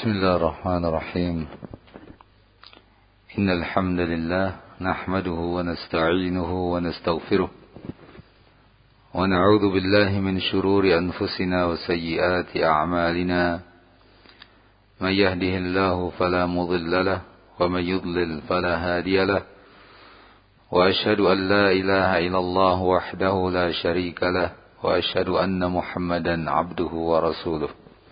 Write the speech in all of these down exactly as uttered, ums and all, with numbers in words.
بسم الله الرحمن الرحيم إن الحمد لله نحمده ونستعينه ونستغفره ونعوذ بالله من شرور أنفسنا وسيئات أعمالنا من يهده الله فلا مضل له ومن يضلل فلا هادي له وأشهد أن لا إله إلا الله وحده لا شريك له وأشهد أن محمدا عبده ورسوله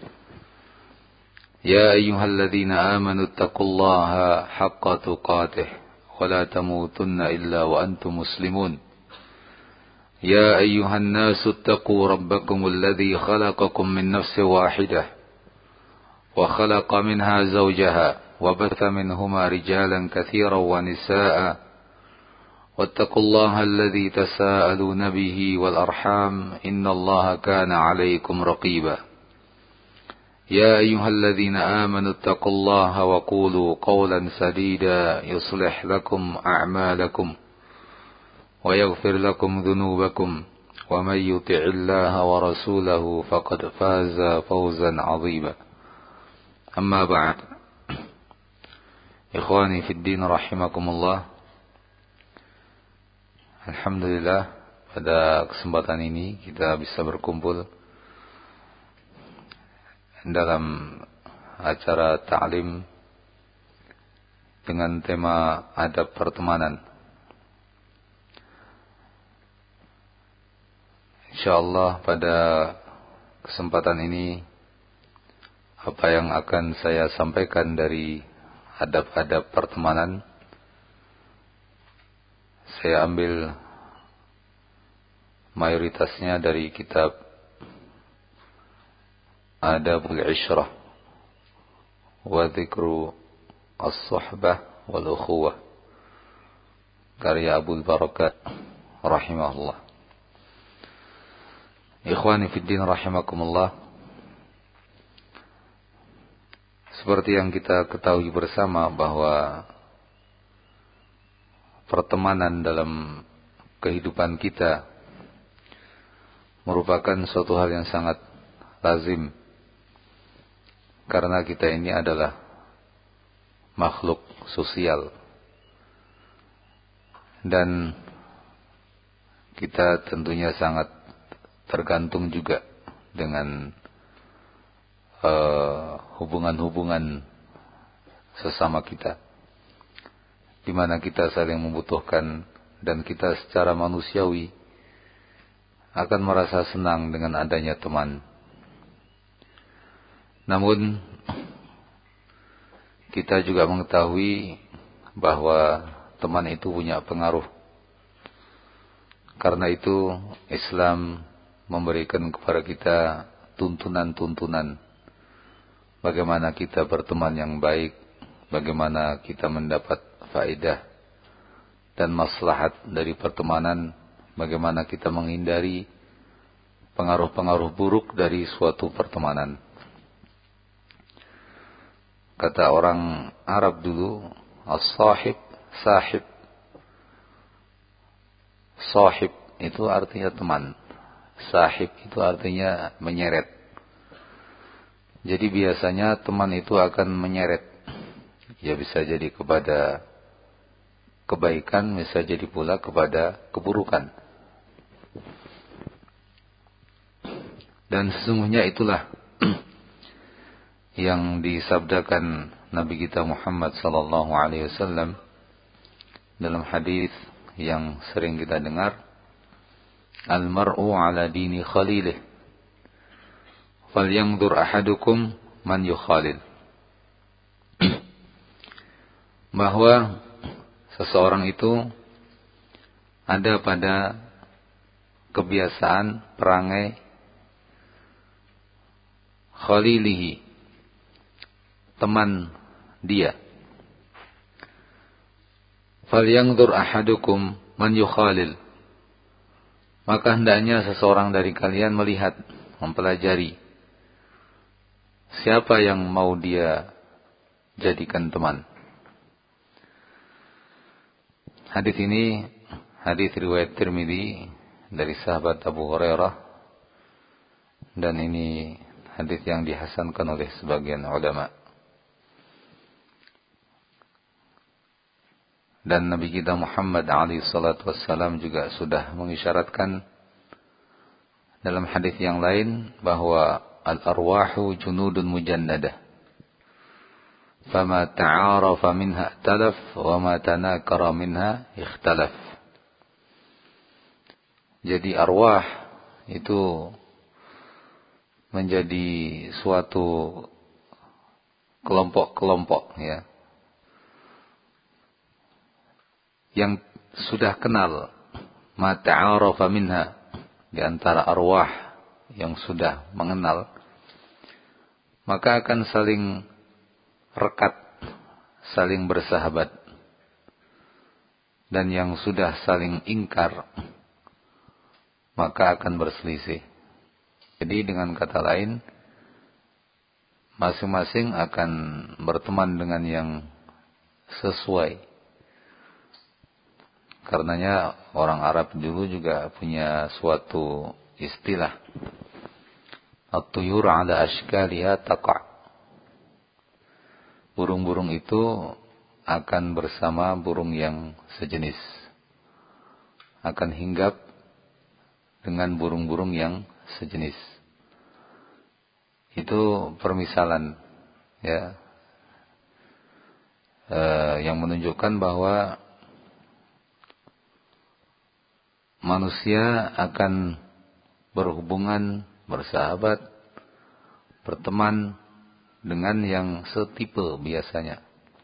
يا أيها الذين آمنوا اتقوا الله حق تقاته ولا تموتن إلا وأنتم مسلمون يا أيها الناس اتقوا ربكم الذي خلقكم من نفس واحدة وخلق منها زوجها وبث منهما رجالا كثيرا ونساء واتقوا الله الذي تساءلون به والأرحام إن الله كان عليكم رقيبا يا أيها الذين آمنوا اتقوا الله وقولوا قولا سديدا يصلح لكم أعمالكم ويغفر لكم ذنوبكم ومن يطع الله ورسوله فقد فاز فوزا عظيما أما بعد إخواني في الدين رحمكم الله. Alhamdulillah, pada kesempatan ini kita bisa berkumpul dalam acara ta'lim dengan tema adab pertemanan. Insyaallah pada kesempatan ini apa yang akan saya sampaikan dari adab-adab pertemanan saya ambil mayoritasnya dari kitab Adabul Ishrah wa Dzikru As-Suhbah wal Ukhuwah karya Abul Barakat rahimahullah. Ikhwani fid din rahimakumullah. Seperti yang kita ketahui bersama bahwa pertemanan dalam kehidupan kita merupakan suatu hal yang sangat lazim, karena kita ini adalah makhluk sosial dan kita tentunya sangat tergantung juga dengan uh, hubungan-hubungan sesama kita, di mana kita saling membutuhkan dan kita secara manusiawi akan merasa senang dengan adanya teman. Namun kita juga mengetahui bahwa teman itu punya pengaruh. Karena itu Islam memberikan kepada kita tuntunan-tuntunan bagaimana kita berteman yang baik, bagaimana kita mendapat faedah dan maslahat dari pertemanan, bagaimana kita menghindari pengaruh-pengaruh buruk dari suatu pertemanan. Kata orang Arab dulu, as-sahib sahib. Sahib itu artinya teman, sahib itu artinya menyeret. Jadi biasanya teman itu akan menyeret, ya bisa jadi kepada kebaikan, bisa jadi pula kepada keburukan. Dan sesungguhnya itulah yang disabdakan Nabi kita Muhammad sallallahu alaihi wasallam dalam hadis yang sering kita dengar, al-mar'u ala dini khalilih falyanzur ahadukum man yukhalil. Bahwa seseorang itu ada pada kebiasaan perangai khalilihi, teman dia. Falyanzur ahadukum man yukhalil. Maka hendaknya seseorang dari kalian melihat, mempelajari siapa yang mau dia jadikan teman. Hadis ini hadis riwayat Tirmidzi dari sahabat Abu Hurairah, dan ini hadis yang dihasankan oleh sebagian ulama. Dan Nabi kita Muhammad alaihi salatu wassalam juga sudah mengisyaratkan dalam hadis yang lain bahwa al-arwahu junudun mujannadah. Fama ta'arafa minha talaf wa ma tanakara minha ikhtalaf. Jadi arwah itu menjadi suatu kelompok-kelompok ya, yang sudah kenal ma ta'arafa minha, di antara arwah yang sudah mengenal, maka akan saling rekat, saling bersahabat. Dan yang sudah saling ingkar, maka akan berselisih. Jadi dengan kata lain, masing-masing akan berteman dengan yang sesuai. Karenanya orang Arab dulu juga punya suatu istilah, at-tuyur ala ashkaliha taqa'. Burung-burung itu akan bersama burung yang sejenis, akan hinggap dengan burung-burung yang sejenis. Itu permisalan ya, e, yang menunjukkan bahwa manusia akan berhubungan, bersahabat, berteman dengan yang setipe biasanya.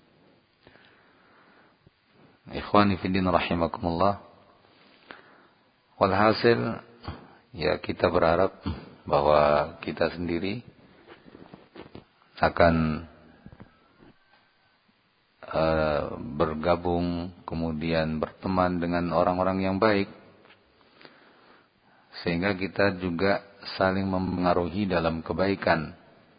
Ikhwani fiddin rahimakumullah. Walhasil, ya kita berharap bahwa kita sendiri akan uh, bergabung, kemudian berteman dengan orang-orang yang baik, sehingga kita juga saling mempengaruhi dalam kebaikan.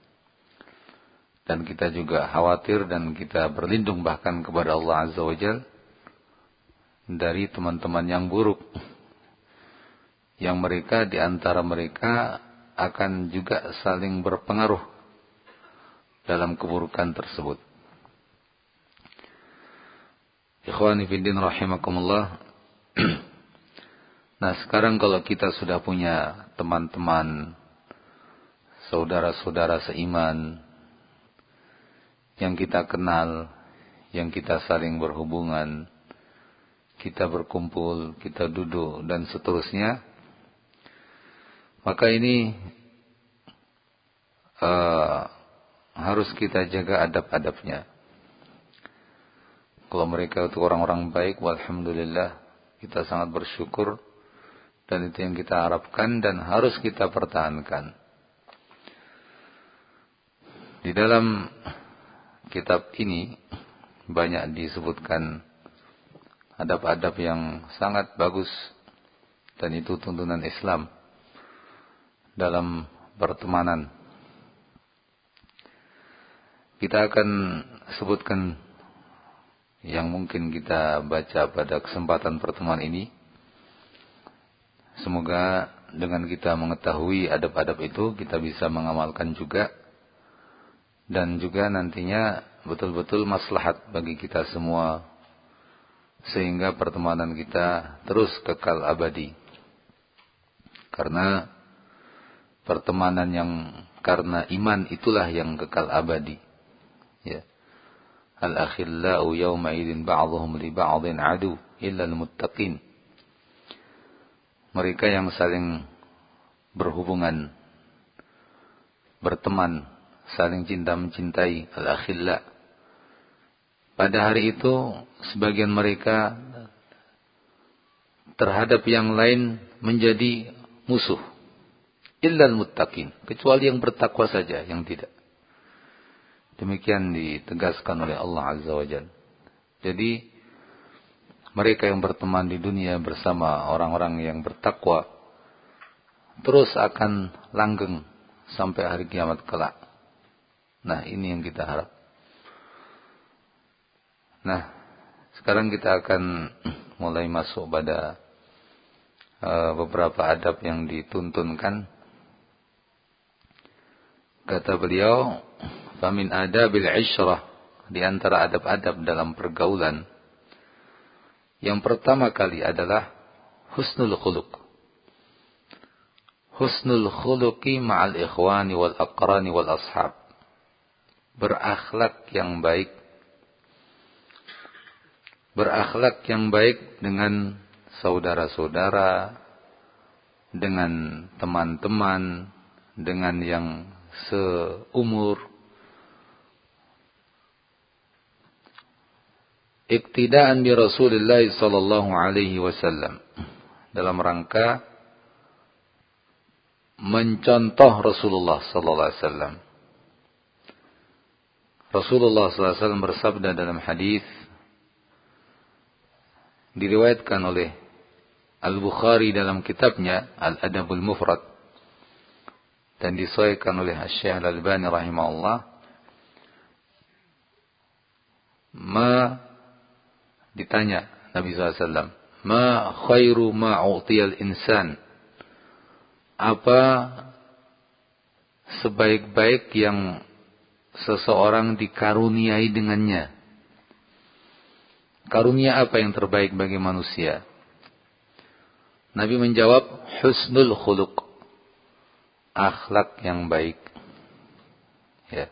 Dan kita juga khawatir dan kita berlindung bahkan kepada Allah Azza wa Jalla dari teman-teman yang buruk, yang mereka di antara mereka akan juga saling berpengaruh dalam keburukan tersebut. Ikhwani fiddin rahimakumullah. Nah, sekarang kalau kita sudah punya teman-teman, saudara-saudara seiman yang kita kenal, yang kita saling berhubungan, kita berkumpul, kita duduk dan seterusnya, maka ini uh, harus kita jaga adab-adabnya. Kalau mereka itu orang-orang baik, walhamdulillah, kita sangat bersyukur. Dan itu yang kita harapkan dan harus kita pertahankan. Di dalam kitab ini banyak disebutkan adab-adab yang sangat bagus. Dan itu tuntunan Islam dalam pertemanan. Kita akan sebutkan yang mungkin kita baca pada kesempatan pertemuan ini. Semoga dengan kita mengetahui adab-adab itu, kita bisa mengamalkan juga. Dan juga nantinya betul-betul maslahat bagi kita semua. Sehingga pertemanan kita terus kekal abadi. Karena pertemanan yang karena iman itulah yang kekal abadi. Ya. Al-akhillau yawma idin ba'dhum li ba'dhin adu illa al-muttaqin. Mereka yang saling berhubungan, berteman, saling cinta mencintai, al-akhilla. Pada hari itu, sebagian mereka terhadap yang lain menjadi musuh. Illal muttaqin, kecuali yang bertakwa saja, yang tidak. Demikian ditegaskan oleh Allah Azza wa Jalla. Jadi, mereka yang berteman di dunia bersama orang-orang yang bertakwa terus akan langgeng sampai hari kiamat kelak. Nah, ini yang kita harap. Nah, sekarang kita akan mulai masuk pada uh, beberapa adab yang dituntunkan. Kata beliau, "Famin adabil 'ishrah", di antara adab-adab dalam pergaulan, Yang pertama kali adalah husnul khuluq. Husnul khuluqi ma'al ikhwani wal aqrani wal ashab. Berakhlak yang baik. Berakhlak yang baik dengan saudara-saudara, dengan teman-teman, dengan yang seumur. Iktidaan bi Rasulullah sallallahu alaihi wasallam, dalam rangka mencontoh Rasulullah sallallahu alaihi wasallam. Rasulullah sallallahu alaihi wasallam bersabda dalam hadis diriwayatkan oleh Al-Bukhari dalam kitabnya Al-Adabul Mufrad dan disahihkan oleh Asy-Syaikh Al-Albani rahimahullah, ma ditanya Nabi sallallahu alaihi wasallam, ma khairu ma u'tiyal insan, apa sebaik-baik yang seseorang dikaruniai dengannya? Karunia apa yang terbaik bagi manusia? Nabi menjawab, husnul khuluq, akhlak yang baik. Ya.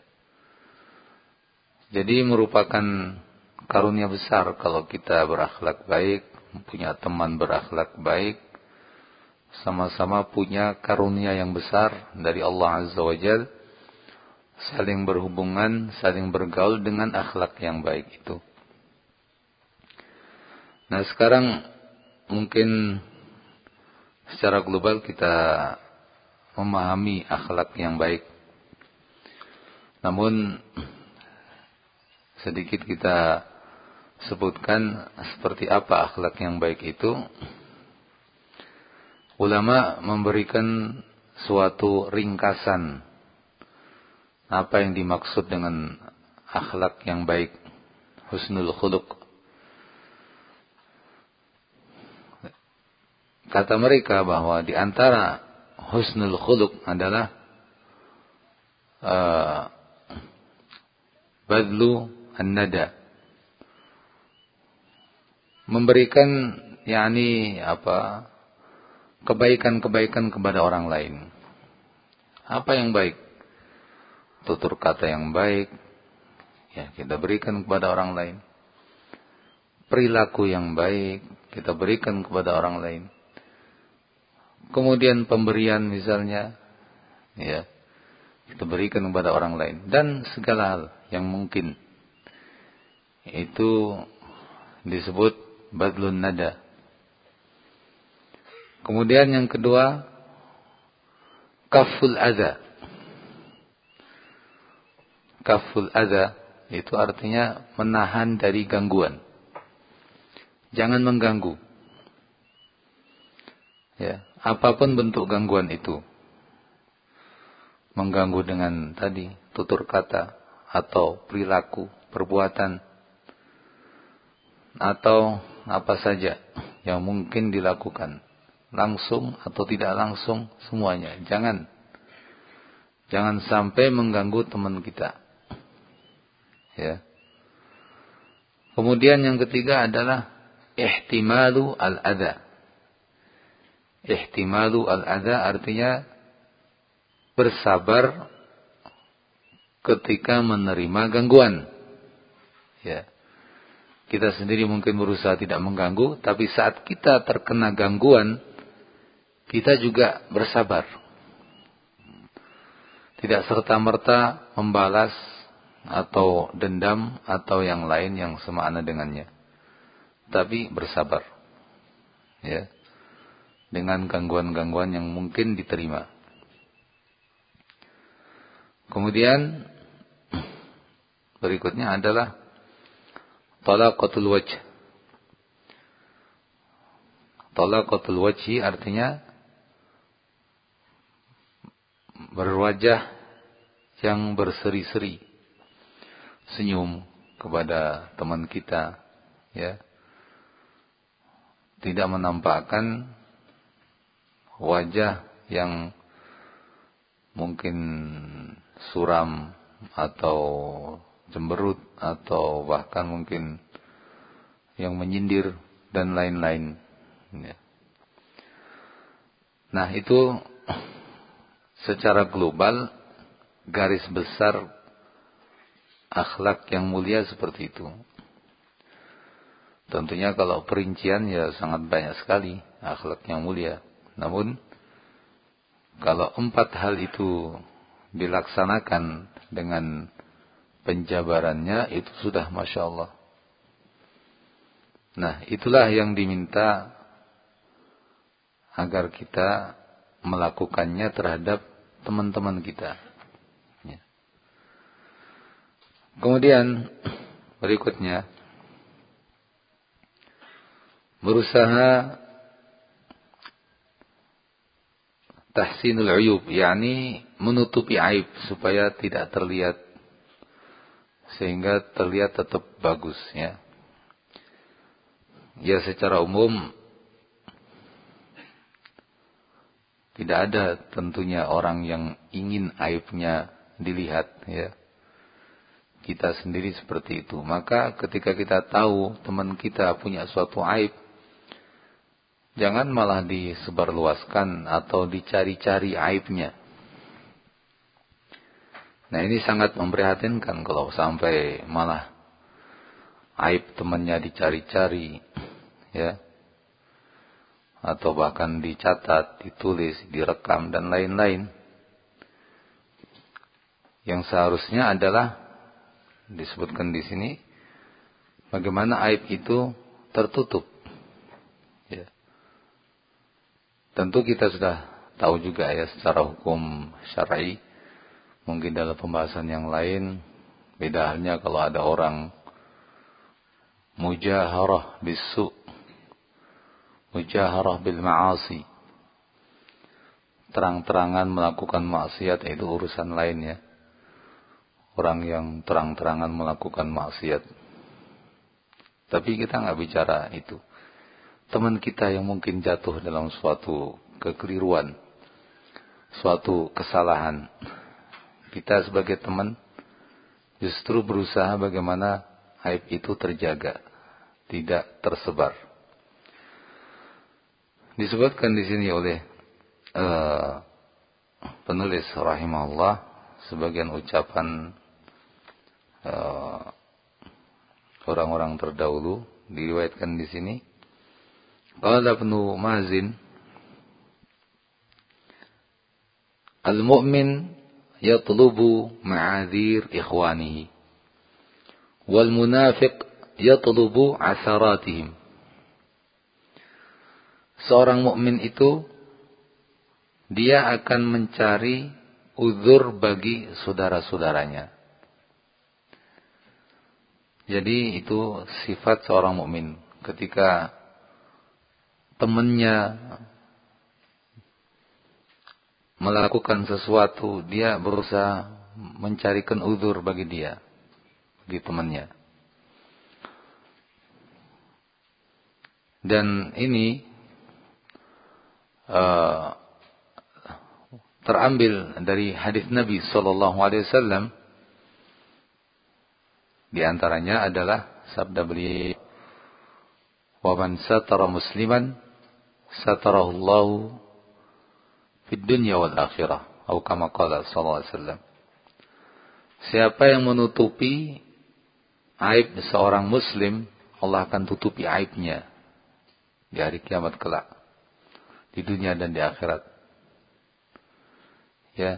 Jadi merupakan karunia besar kalau kita berakhlak baik, punya teman berakhlak baik, sama-sama punya karunia yang besar dari Allah Azza wa Jalla, saling berhubungan, saling bergaul dengan akhlak yang baik itu. Nah, sekarang mungkin secara global kita memahami akhlak yang baik. Namun sedikit kita sebutkan seperti apa akhlak yang baik itu. Ulama memberikan suatu ringkasan apa yang dimaksud dengan akhlak yang baik, husnul khuluq. Kata mereka bahwa di antara husnul khuluq adalah uh, badlu an-nada, memberikan yakni apa kebaikan-kebaikan kepada orang lain. Apa yang baik? Tutur kata yang baik, ya kita berikan kepada orang lain. Perilaku yang baik kita berikan kepada orang lain. Kemudian pemberian misalnya, ya kita berikan kepada orang lain, dan segala hal yang mungkin itu disebut badlun nada. Kemudian yang kedua, kaful adza. Kaful adza itu artinya menahan dari gangguan. Jangan mengganggu. Ya, apapun bentuk gangguan itu. Mengganggu dengan tadi tutur kata atau perilaku, perbuatan, atau apa saja yang mungkin dilakukan, langsung atau tidak langsung, semuanya. Jangan jangan sampai mengganggu teman kita. Ya. Kemudian yang ketiga adalah ihtimalu al-adza. Ihtimalu al-adza artinya bersabar ketika menerima gangguan. Ya. Kita sendiri mungkin berusaha tidak mengganggu, tapi saat kita terkena gangguan, kita juga bersabar. Tidak serta-merta membalas atau dendam atau yang lain yang semakna dengannya. Tapi bersabar. Ya. Dengan gangguan-gangguan yang mungkin diterima. Kemudian berikutnya adalah talaqatul wajh. Talaqatul wajhi artinya berwajah yang berseri-seri, senyum kepada teman kita, ya. Tidak menampakkan wajah yang mungkin suram atau cemberut atau bahkan mungkin yang menyindir, dan lain-lain. Ya. Nah, itu secara global garis besar akhlak yang mulia seperti itu. Tentunya kalau perincian ya sangat banyak sekali akhlak yang mulia. Namun kalau empat hal itu dilaksanakan dengan penjabarannya itu sudah Masya Allah. Nah, itulah yang diminta agar kita melakukannya terhadap teman-teman kita. Ya. Kemudian berikutnya, berusaha tahsinul uyub, yakni menutupi aib supaya tidak terlihat, sehingga terlihat tetap bagus, ya. Ya, secara umum tidak ada tentunya orang yang ingin aibnya dilihat, ya. Kita sendiri seperti itu. Maka ketika kita tahu teman kita punya suatu aib, jangan malah disebarluaskan atau dicari-cari aibnya. Nah, ini sangat memprihatinkan kalau sampai malah aib temannya dicari-cari, ya. Atau bahkan dicatat, ditulis, direkam dan lain-lain. Yang seharusnya adalah disebutkan di sini bagaimana aib itu tertutup. Ya. Tentu kita sudah tahu juga ya secara hukum syar'i. Mungkin dalam pembahasan yang lain, beda halnya kalau ada orang mujaharah bisu, mujaharah bil ma'asi, terang-terangan melakukan maksiat, itu urusan lain, ya. Orang yang terang-terangan melakukan maksiat. Tapi kita nggak bicara itu. Teman kita yang mungkin jatuh dalam suatu kekeliruan, suatu kesalahan, kita sebagai teman justru berusaha bagaimana aib itu terjaga, tidak tersebar. Disebutkan di sini oleh uh, penulis rahimahullah sebagian ucapan uh, orang-orang terdahulu, diriwayatkan di sini. Qala Ibnu Mazin, al-mu'min yatlubu ma'adhir ikhwanihi wal munafiq yatlubu asaratihim. Seorang mukmin itu dia akan mencari uzur bagi saudara-saudaranya. Jadi itu sifat seorang mukmin. Ketika temannya melakukan sesuatu, dia berusaha mencarikan uzur bagi dia, bagi temannya. Dan ini uh, terambil dari hadis Nabi sallallahu alaihi wasallam. Di antaranya adalah sabda beliau, "Wa man satara musliman satarahu Allahu fid dunya wal akhirah." Atau kama qala sallallahu alaihi wasallam. Siapa yang menutupi aib seorang muslim, Allah akan tutupi aibnya di hari kiamat kelak, di dunia dan di akhirat. Ya.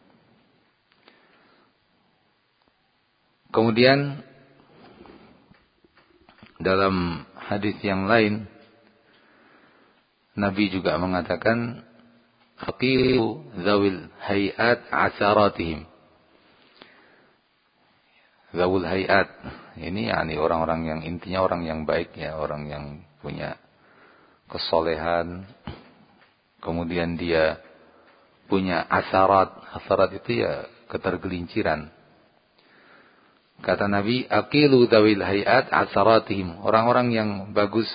Kemudian dalam hadis yang lain Nabi juga mengatakan, aqilu zawil hayat asaratihim. Zawul hayat ini yakni orang-orang yang intinya orang yang baik, ya, orang yang punya kesolehan, kemudian dia punya asarat. Asarat itu ya ketergelinciran. Kata Nabi, aqilu dzawil hayat asaratihim. Orang-orang yang bagus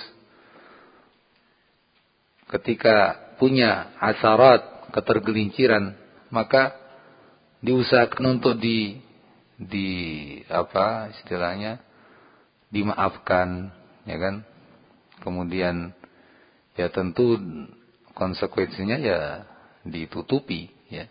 ketika punya asarat, ketergelinciran, maka diusahakan untuk di di apa istilahnya dimaafkan, ya kan? kemudian ya tentu konsekuensinya ya ditutupi ya.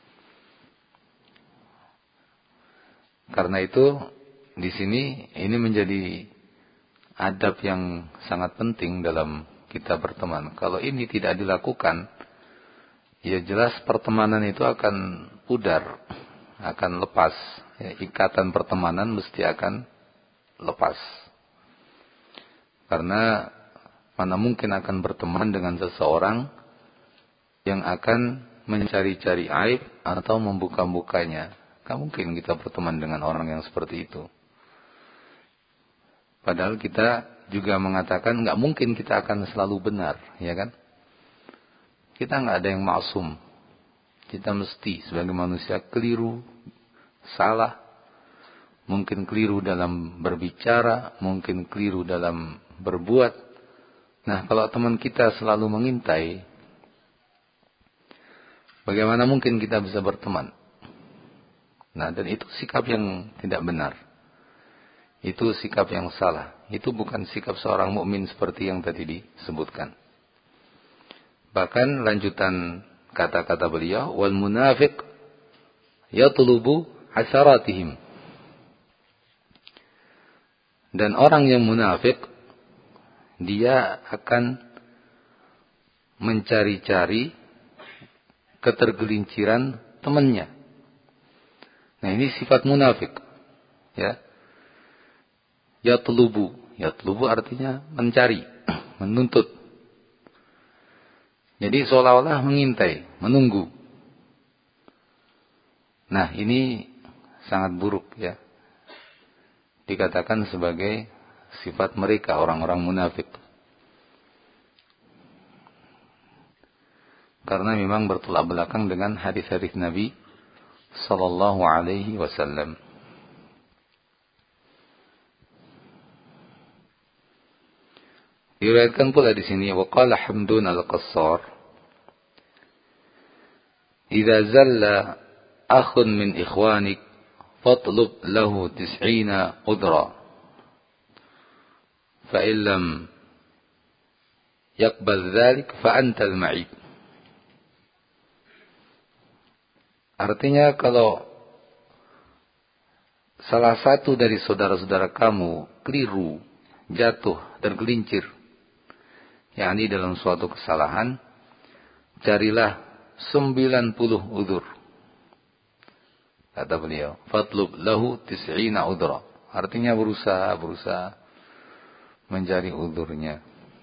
Karena itu di sini ini menjadi adab yang sangat penting dalam kita berteman. Kalau ini tidak dilakukan, ya jelas pertemanan itu akan pudar, akan lepas. Ya, ikatan pertemanan mesti akan lepas. Karena mana mungkin akan berteman dengan seseorang yang akan mencari-cari aib atau membuka-bukanya. Gak mungkin kita berteman dengan orang yang seperti itu. Padahal kita juga mengatakan nggak mungkin kita akan selalu benar, ya kan? Kita nggak ada yang maksum. Kita mesti sebagai manusia keliru, salah, mungkin keliru dalam berbicara, mungkin keliru dalam berbuat. Nah, kalau teman kita selalu mengintai, bagaimana mungkin kita bisa berteman? Nah, dan itu sikap yang tidak benar. Itu sikap yang salah. Itu bukan sikap seorang mukmin seperti yang tadi disebutkan. Bahkan lanjutan kata-kata beliau, wal munafiq yatlubu hasaratihim. Dan orang yang munafik, dia akan mencari-cari ketergelinciran temannya. Nah, ini sifat munafik. Ya. Yatlubu. Yatlubu artinya mencari, menuntut. Jadi seolah-olah mengintai, menunggu. Nah, ini sangat buruk ya. Dikatakan sebagai sifat mereka, orang-orang munafik. Karena memang bertolak belakang dengan hadis-hadis Nabi sallallahu alaihi wasallam. Diriwayatkan pula di sini waqala Hamdun al-Qassar, "Idza zalla akhun min ikhwanik fatlub lahu tis'ina udra. Fa in lam yaqbal dzalik fa anta al-ma'ib." Artinya kalau salah satu dari saudara-saudara kamu keliru, jatuh, tergelincir, yakni dalam suatu kesalahan, carilah sembilan puluh udzur. Kata beliau, fatlub lahu tis'ina udra. Artinya berusaha, berusaha mencari udzurnya.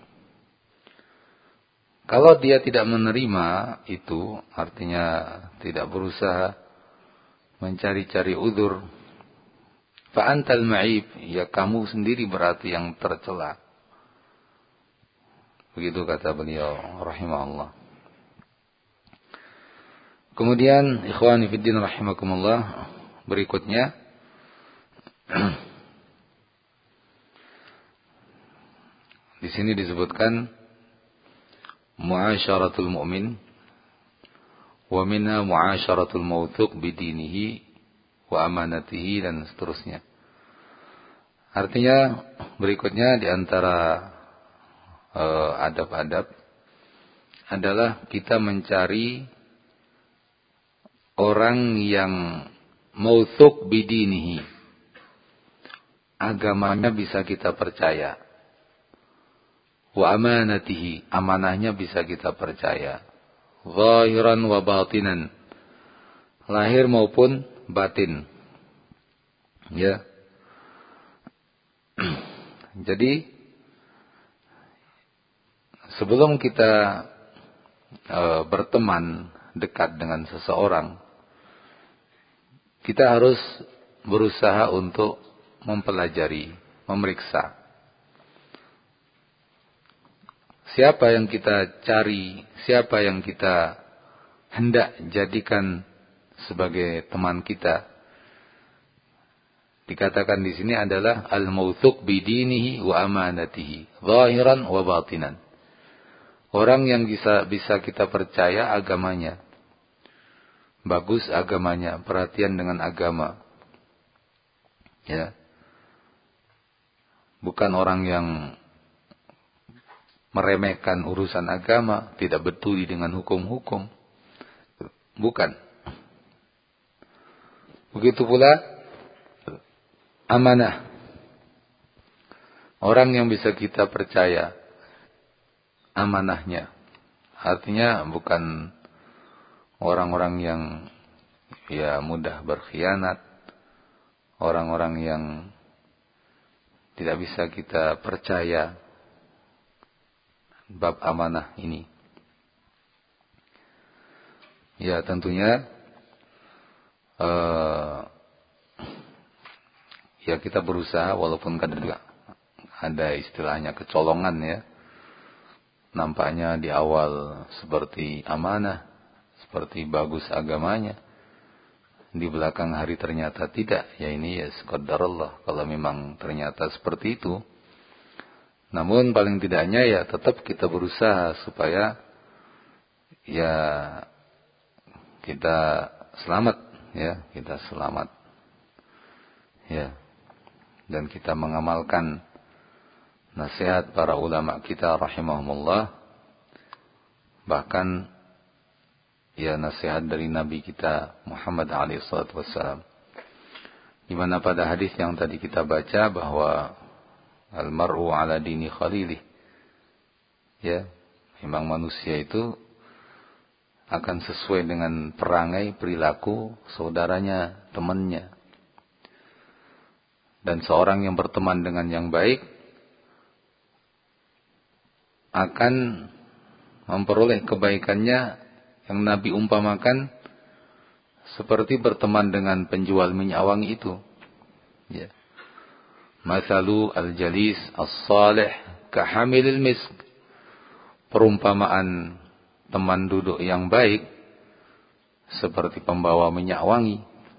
Kalau dia tidak menerima itu, artinya tidak berusaha mencari-cari udzur, fa antal ma'ib, ya kamu sendiri berarti yang tercela. Begitu kata beliau rahimahullah. Kemudian ikhwani fiddin rahimakumullah, berikutnya di sini disebutkan muasyaratul mu'min wa minha muasyaratul mawthuq bidinihi wa amanatihi, dan seterusnya. Artinya berikutnya di antara Uh, adab-adab adalah kita mencari orang yang mautsuk bidinihi, agamanya bisa kita percaya, wa amanatihi, amanahnya bisa kita percaya, zahiran wa batinan, lahir maupun batin, ya. Jadi sebelum kita e, berteman dekat dengan seseorang, kita harus berusaha untuk mempelajari, memeriksa. Siapa yang kita cari, siapa yang kita hendak jadikan sebagai teman kita. Dikatakan di sini adalah al-mawthuq bidinihi wa amanatihi, zahiran wa batinan. Orang yang bisa bisa kita percaya agamanya. Bagus agamanya, perhatian dengan agama. Ya. Bukan orang yang meremehkan urusan agama, tidak peduli dengan hukum-hukum. Bukan. Begitu pula amanah. Orang yang bisa kita percaya amanahnya. Artinya bukan orang-orang yang ya mudah berkhianat, orang-orang yang tidak bisa kita percaya bab amanah ini. Ya tentunya uh, ya kita berusaha, walaupun kadang juga ada istilahnya kecolongan ya. Nampaknya di awal seperti amanah, seperti bagus agamanya. Di belakang hari ternyata tidak. Ya ini ya qadarullah kalau memang ternyata seperti itu. Namun paling tidaknya ya tetap kita berusaha supaya ya kita selamat ya, kita selamat. Ya. Dan kita mengamalkan nasihat para ulama kita rahimahumullah, bahkan ya nasihat dari Nabi kita Muhammad alaihi salatu wassalam, di mana pada hadis yang tadi kita baca bahwa al-mar'u ala dini khalilih, ya memang manusia itu akan sesuai dengan perangai perilaku saudaranya, temannya. Dan seorang yang berteman dengan yang baik akan memperoleh kebaikannya yang Nabi umpamakan seperti berteman dengan penjual minyak wangi itu. Ya. Masalu al-jalis as-salih kahamilil misk. Perumpamaan teman duduk yang baik seperti pembawa minyak wangi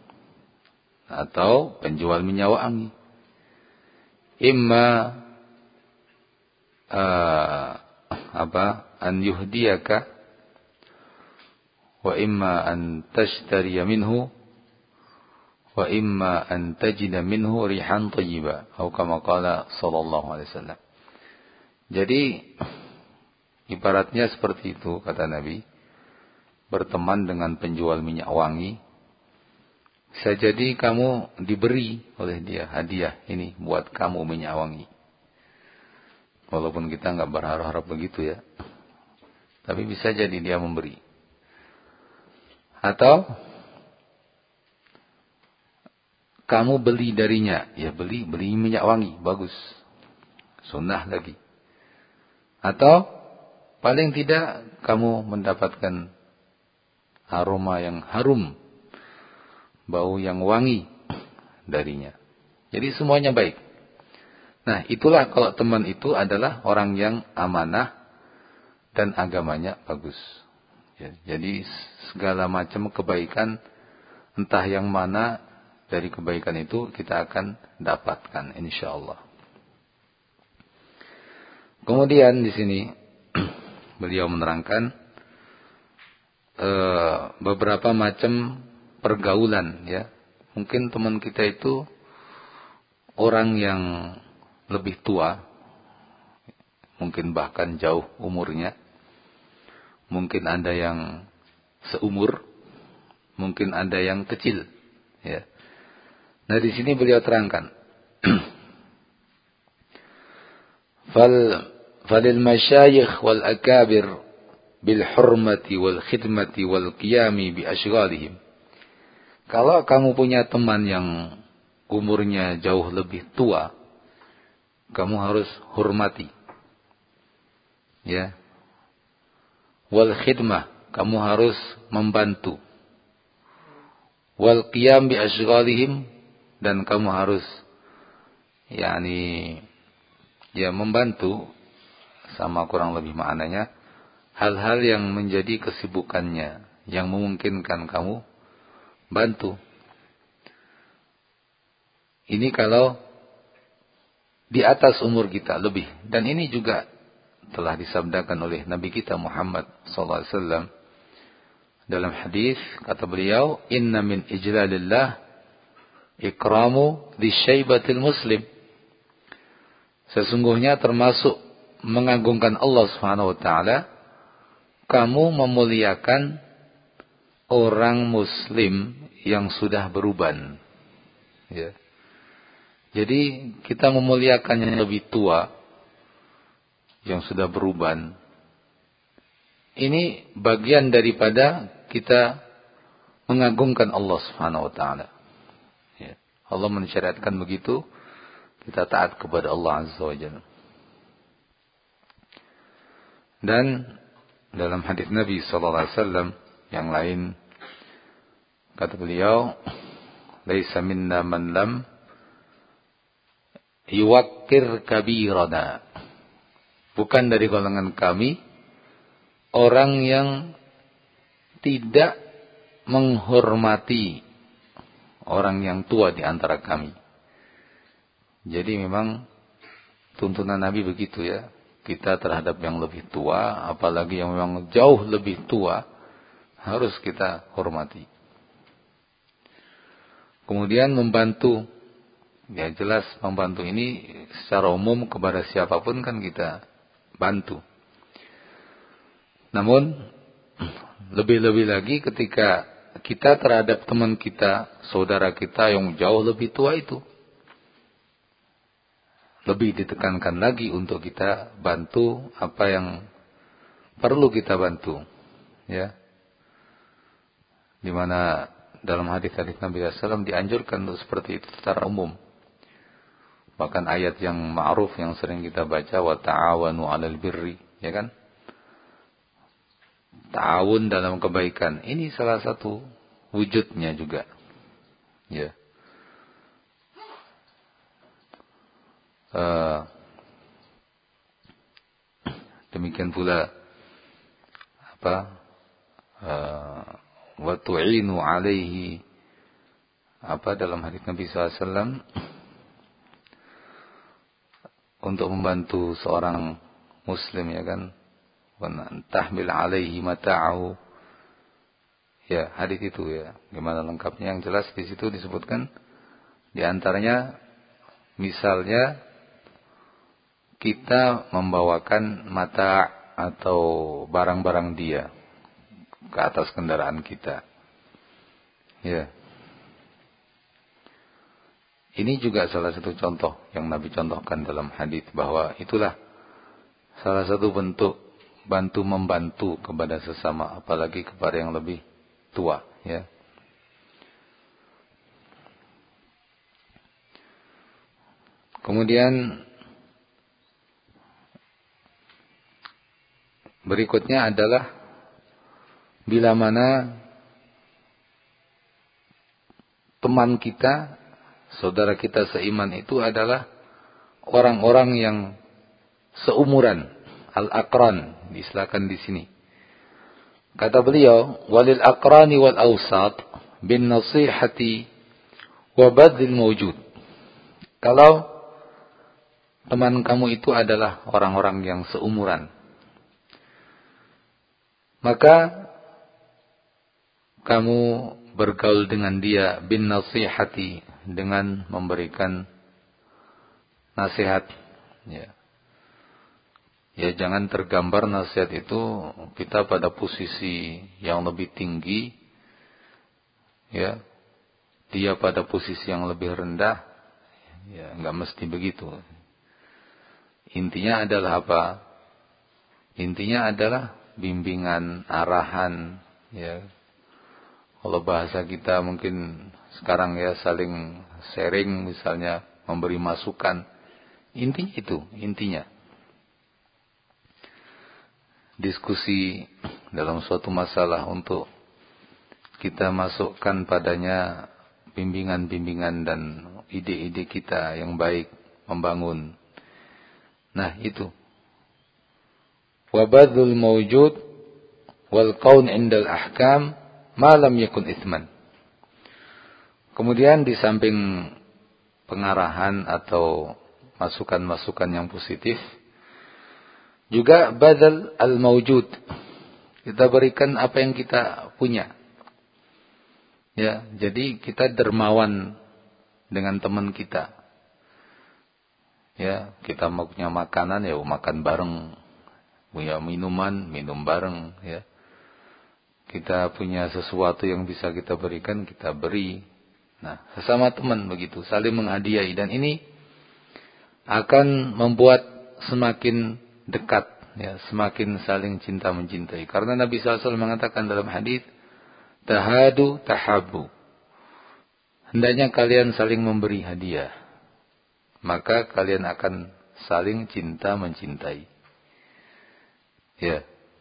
atau penjual minyak wangi. Imma uh, apa an yuhdiyaka wa imma an tashtariya minhu wa imma an tajida minhu rihan thayyiba atau kama qala sallallahu alaihi wasallam. Jadi ibaratnya seperti itu kata Nabi, berteman dengan penjual minyak wangi, bisa jadi kamu diberi oleh dia hadiah ini buat kamu minyak wangi. Walaupun kita nggak berharap-harap begitu ya. Tapi bisa jadi dia memberi. Atau kamu beli darinya. Ya beli, beli minyak wangi. Bagus. Sunnah lagi. Atau paling tidak kamu mendapatkan aroma yang harum. Bau yang wangi darinya. Jadi semuanya baik. Nah itulah kalau teman itu adalah orang yang amanah dan agamanya bagus. Ya, jadi segala macam kebaikan entah yang mana dari kebaikan itu kita akan dapatkan insyaallah. Kemudian di sini beliau menerangkan e, beberapa macam pergaulan ya. Mungkin teman kita itu orang yang lebih tua, mungkin bahkan jauh umurnya, mungkin ada yang seumur, mungkin ada yang kecil, ya. Nah di sini beliau terangkan, fal falil masyayikh wal akabir bil hurmati wal khidmati wal qiyami bi ashghalihim. Kalau kamu punya teman yang umurnya jauh lebih tua, kamu harus hormati. Ya. Wal khidmah, kamu harus membantu. Wal qiyam bi ashghalihim, dan kamu harus yakni ya membantu, sama kurang lebih maknanya hal-hal yang menjadi kesibukannya yang memungkinkan kamu bantu. Ini kalau di atas umur kita lebih. Dan ini juga telah disabdakan oleh Nabi kita Muhammad sallallahu alaihi wasallam dalam hadis, kata beliau, inna min ijlalillah ikramu lisyaibatil muslim. Sesungguhnya termasuk mengagungkan Allah Subhanahu wa taala, kamu memuliakan orang muslim yang sudah beruban. Ya. Jadi kita memuliakan yang lebih tua, yang sudah beruban. Ini bagian daripada kita mengagungkan Allah Subhanahu wa taala. Ya. Allah mensyariatkan begitu, kita taat kepada Allah Azza wa Jalla. Dan dalam hadis Nabi sallallahu alaihi wasallam yang lain, kata beliau, "Laisa minna man lam yuwaqqir kabirana." Bukan dari golongan kami orang yang tidak menghormati orang yang tua di antara kami. Jadi memang tuntunan Nabi begitu ya. Kita terhadap yang lebih tua, apalagi yang memang jauh lebih tua, harus kita hormati. Kemudian membantu. Ya jelas membantu ini secara umum kepada siapapun kan kita bantu. Namun lebih-lebih lagi ketika kita terhadap teman kita, saudara kita yang jauh lebih tua itu, lebih ditekankan lagi untuk kita bantu apa yang perlu kita bantu, ya. Di mana dalam hadis-hadis Nabi sallallahu alaihi wasallam dianjurkan untuk seperti itu secara umum. Bahkan ayat yang ma'ruf yang sering kita baca, wa ta'awanu 'alal birri, ya kan? Ta'awun dalam kebaikan. Ini salah satu wujudnya juga. Ya. Uh, demikian pula apa? Uh, wa tu'inu 'alaihi, apa dalam hadis Nabi sallallahu alaihi wasallam, untuk membantu seorang muslim, ya kan, tahmil alaihi mata'ahu, ya hadis itu ya. Gimana lengkapnya? Yang jelas di situ disebutkan di antaranya misalnya kita membawakan mata atau barang-barang dia ke atas kendaraan kita, ya. Ini juga salah satu contoh yang Nabi contohkan dalam hadis, bahwa itulah salah satu bentuk bantu membantu kepada sesama, apalagi kepada yang lebih tua, ya. Kemudian berikutnya adalah bila mana teman kita, saudara kita seiman itu adalah orang-orang yang seumuran, al-aqran, diistilahkan di sini. Kata beliau, walil aqrani wal awsat bin nasihati wa badlil mawjud. Kalau teman kamu itu adalah orang-orang yang seumuran, maka kamu bergaul dengan dia bin nasihati, dengan memberikan nasihat, ya. Ya jangan tergambar nasihat itu kita pada posisi yang lebih tinggi, ya. Dia pada posisi yang lebih rendah, ya nggak mesti begitu. Intinya adalah apa? Intinya adalah bimbingan, arahan, ya. Kalau bahasa kita mungkin sekarang ya saling sharing, misalnya memberi masukan. Intinya itu, intinya. Diskusi dalam suatu masalah untuk kita masukkan padanya bimbingan-bimbingan dan ide-ide kita yang baik, membangun. Nah itu. Wa badlul mawjud wal qaun indal ahkam ma lam yakun itsman. Kemudian di samping pengarahan atau masukan-masukan yang positif, juga badal al-mawjud. Kita berikan apa yang kita punya. Ya, jadi kita dermawan dengan teman kita. Ya, kita mau punya makanan ya makan bareng. Punya minuman, minum bareng, ya. Kita punya sesuatu yang bisa kita berikan, kita beri. Nah, sesama teman begitu, saling menghadiahi. Dan ini akan membuat semakin dekat, ya, semakin saling cinta mencintai. Karena Nabi shallallahu alaihi wasallam mengatakan dalam hadis, tahadu tahabu. Hendaknya kalian saling memberi hadiah, maka kalian akan saling cinta mencintai. Ya.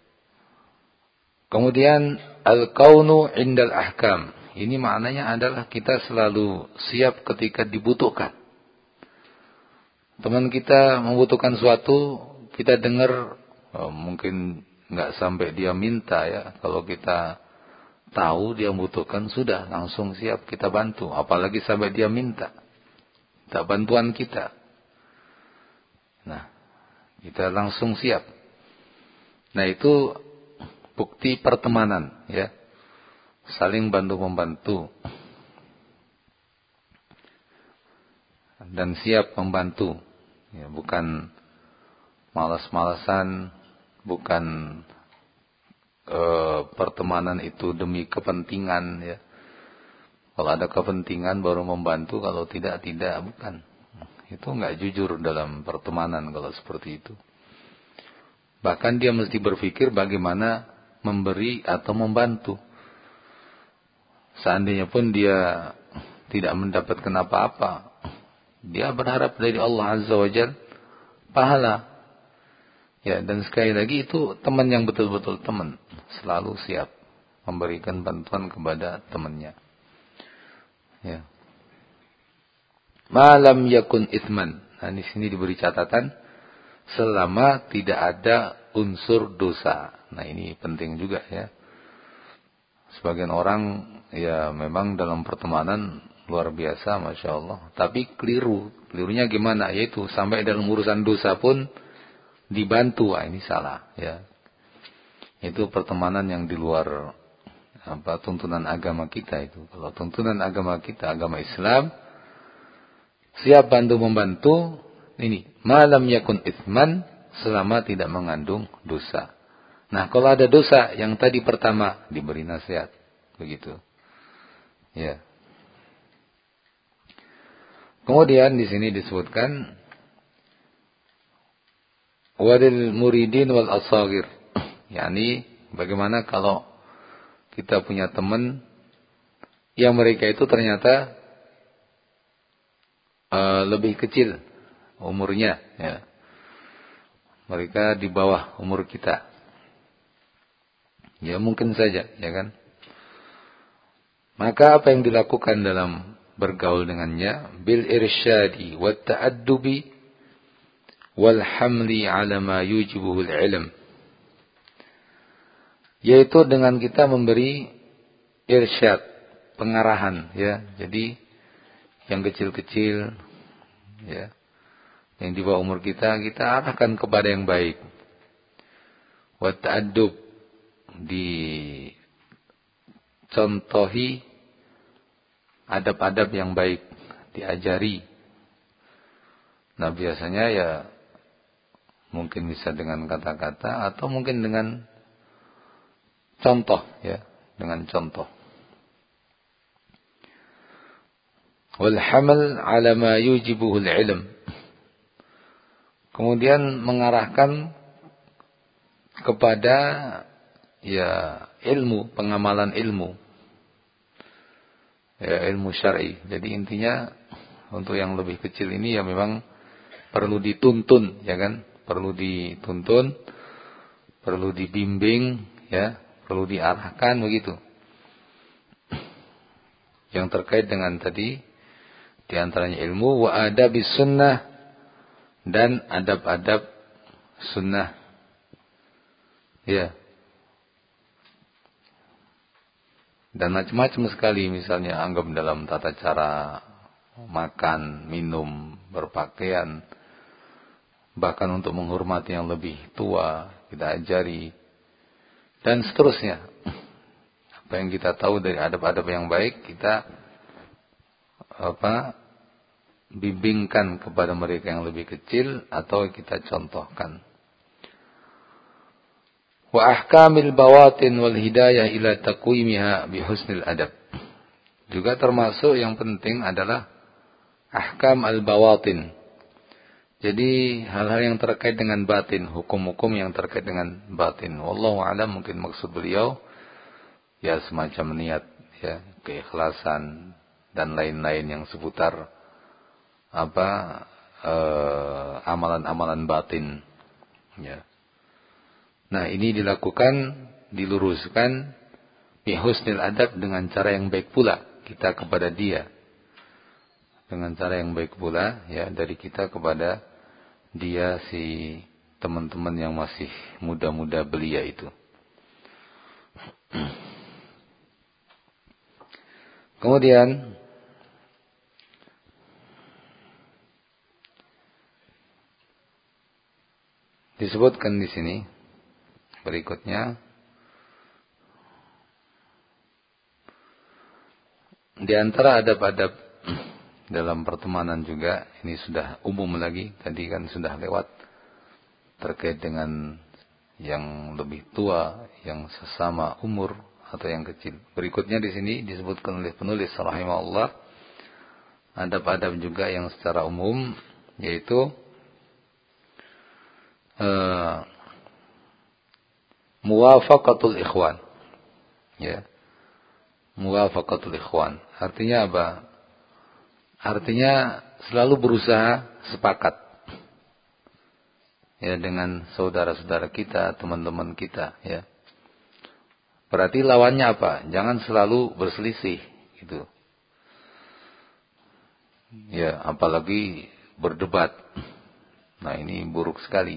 Kemudian al-kaunu indal ahkam. Ini maknanya adalah kita selalu siap ketika dibutuhkan. Teman kita membutuhkan suatu, kita dengar, oh, mungkin nggak sampai dia minta ya. Kalau kita tahu dia membutuhkan, sudah langsung siap kita bantu. Apalagi sampai dia minta, minta bantuan kita. Nah, kita langsung siap. Nah, itu bukti pertemanan, ya. Saling bantu-membantu. Dan siap membantu. Ya, bukan malas-malasan, bukan e, pertemanan itu demi kepentingan, ya. Kalau ada kepentingan baru membantu, kalau tidak, tidak, bukan. Itu enggak jujur dalam pertemanan kalau seperti itu. Bahkan dia mesti berpikir bagaimana memberi atau membantu. Seandainya pun dia tidak mendapatkan apa-apa, dia berharap dari Allah Azza wa Jalla pahala. Ya, dan sekali lagi itu teman yang betul-betul teman, selalu siap memberikan bantuan kepada temannya. Ya. Malam yakun itsman. Nah, di sini diberi catatan selama tidak ada unsur dosa. Nah, ini penting juga ya. Sebagian orang ya memang dalam pertemanan luar biasa, Masya Allah. Tapi keliru. Kelirunya gimana? Yaitu sampai dalam urusan dosa pun dibantu. Wah, ini salah ya. Itu pertemanan yang di luar apa tuntunan agama kita itu. Kalau tuntunan agama kita, agama Islam, siap bantu membantu. Ini malam yakun itsman, selama tidak mengandung dosa. Nah, kalau ada dosa yang tadi pertama diberi nasihat, begitu. Ya. Kemudian di sini disebutkan walil muridin wal asagir. yakni bagaimana kalau kita punya teman yang mereka itu ternyata uh, lebih kecil umurnya, ya. Mereka di bawah umur kita. Ya mungkin saja, ya kan? Maka apa yang dilakukan dalam bergaul dengannya? Bil irsyadi wat ta'addubi wal hamli ala ma yujibuhul ilm. Yaitu dengan kita memberi irsyad, pengarahan, ya. Jadi yang kecil-kecil, ya, yang di bawah umur kita, kita arahkan kepada yang baik. Wat ta'addub, dicontohi adab-adab yang baik, diajari. Nah, biasanya ya mungkin bisa dengan kata-kata atau mungkin dengan contoh, ya, dengan contoh. Wal hamal ala ma yujibuhul ilm. Kemudian mengarahkan kepada ya ilmu, pengamalan ilmu. Ya, ilmu syar'i. Jadi intinya untuk yang lebih kecil ini ya memang perlu dituntun, ya kan? Perlu dituntun, perlu dibimbing, ya, perlu diarahkan begitu. Yang terkait dengan tadi di antaranya ilmu wa adabis sunnah dan adab-adab sunnah. Ya. Dan macam-macam sekali, misalnya anggap dalam tata cara makan, minum, berpakaian, bahkan untuk menghormati yang lebih tua, kita ajari, dan seterusnya. Apa yang kita tahu dari adab-adab yang baik, kita apa bimbingkan kepada mereka yang lebih kecil atau kita contohkan. Wa ahkamil bawatin wal hidayah ila taqwimiha bi husnil adab. Juga termasuk yang penting adalah ahkam al-bawatin. Jadi hal-hal yang terkait dengan batin, hukum-hukum yang terkait dengan batin. Wallahu a'lam, mungkin maksud beliau ya semacam niat, ya, keikhlasan dan lain-lain yang seputar apa eh, amalan-amalan batin, ya. Nah, ini dilakukan, diluruskan bi husnil adab, dengan cara yang baik pula kita kepada dia. Dengan cara yang baik pula, ya, dari kita kepada dia, si teman-teman yang masih muda-muda belia itu. Kemudian disebutkan di sini berikutnya, di antara adab-adab dalam pertemanan juga, ini sudah umum lagi, tadi kan sudah lewat, terkait dengan yang lebih tua, yang sesama umur atau yang kecil. Berikutnya di sini disebutkan oleh penulis rahimahullah adab-adab juga yang secara umum, yaitu Uh, muwafaqatul ikhwan, ya, muwafaqatul ikhwan artinya apa? Artinya selalu berusaha sepakat, ya, dengan saudara-saudara kita, teman-teman kita, ya. Berarti lawannya apa? Jangan selalu berselisih, gitu, ya, apalagi berdebat. Nah, ini buruk sekali.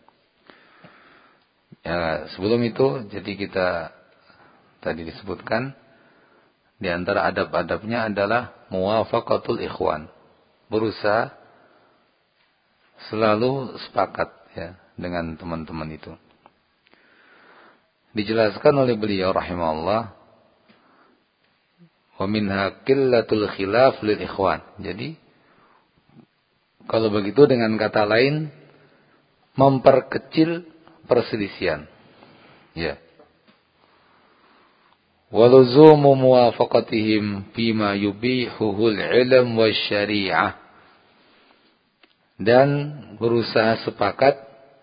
Ya, sebelum itu, jadi kita tadi disebutkan di antara adab-adabnya adalah muwafaqatul ikhwan, berusaha selalu sepakat, ya, dengan teman-teman itu. Dijelaskan oleh beliau rahimahullah, wa minha qillatul khilaf lil ikhwan. Jadi kalau begitu dengan kata lain, memperkecil perselisihan, ya. Waluzumu muwafaqatihim fima yubihuhul ilm wasyari'ah, dan berusaha sepakat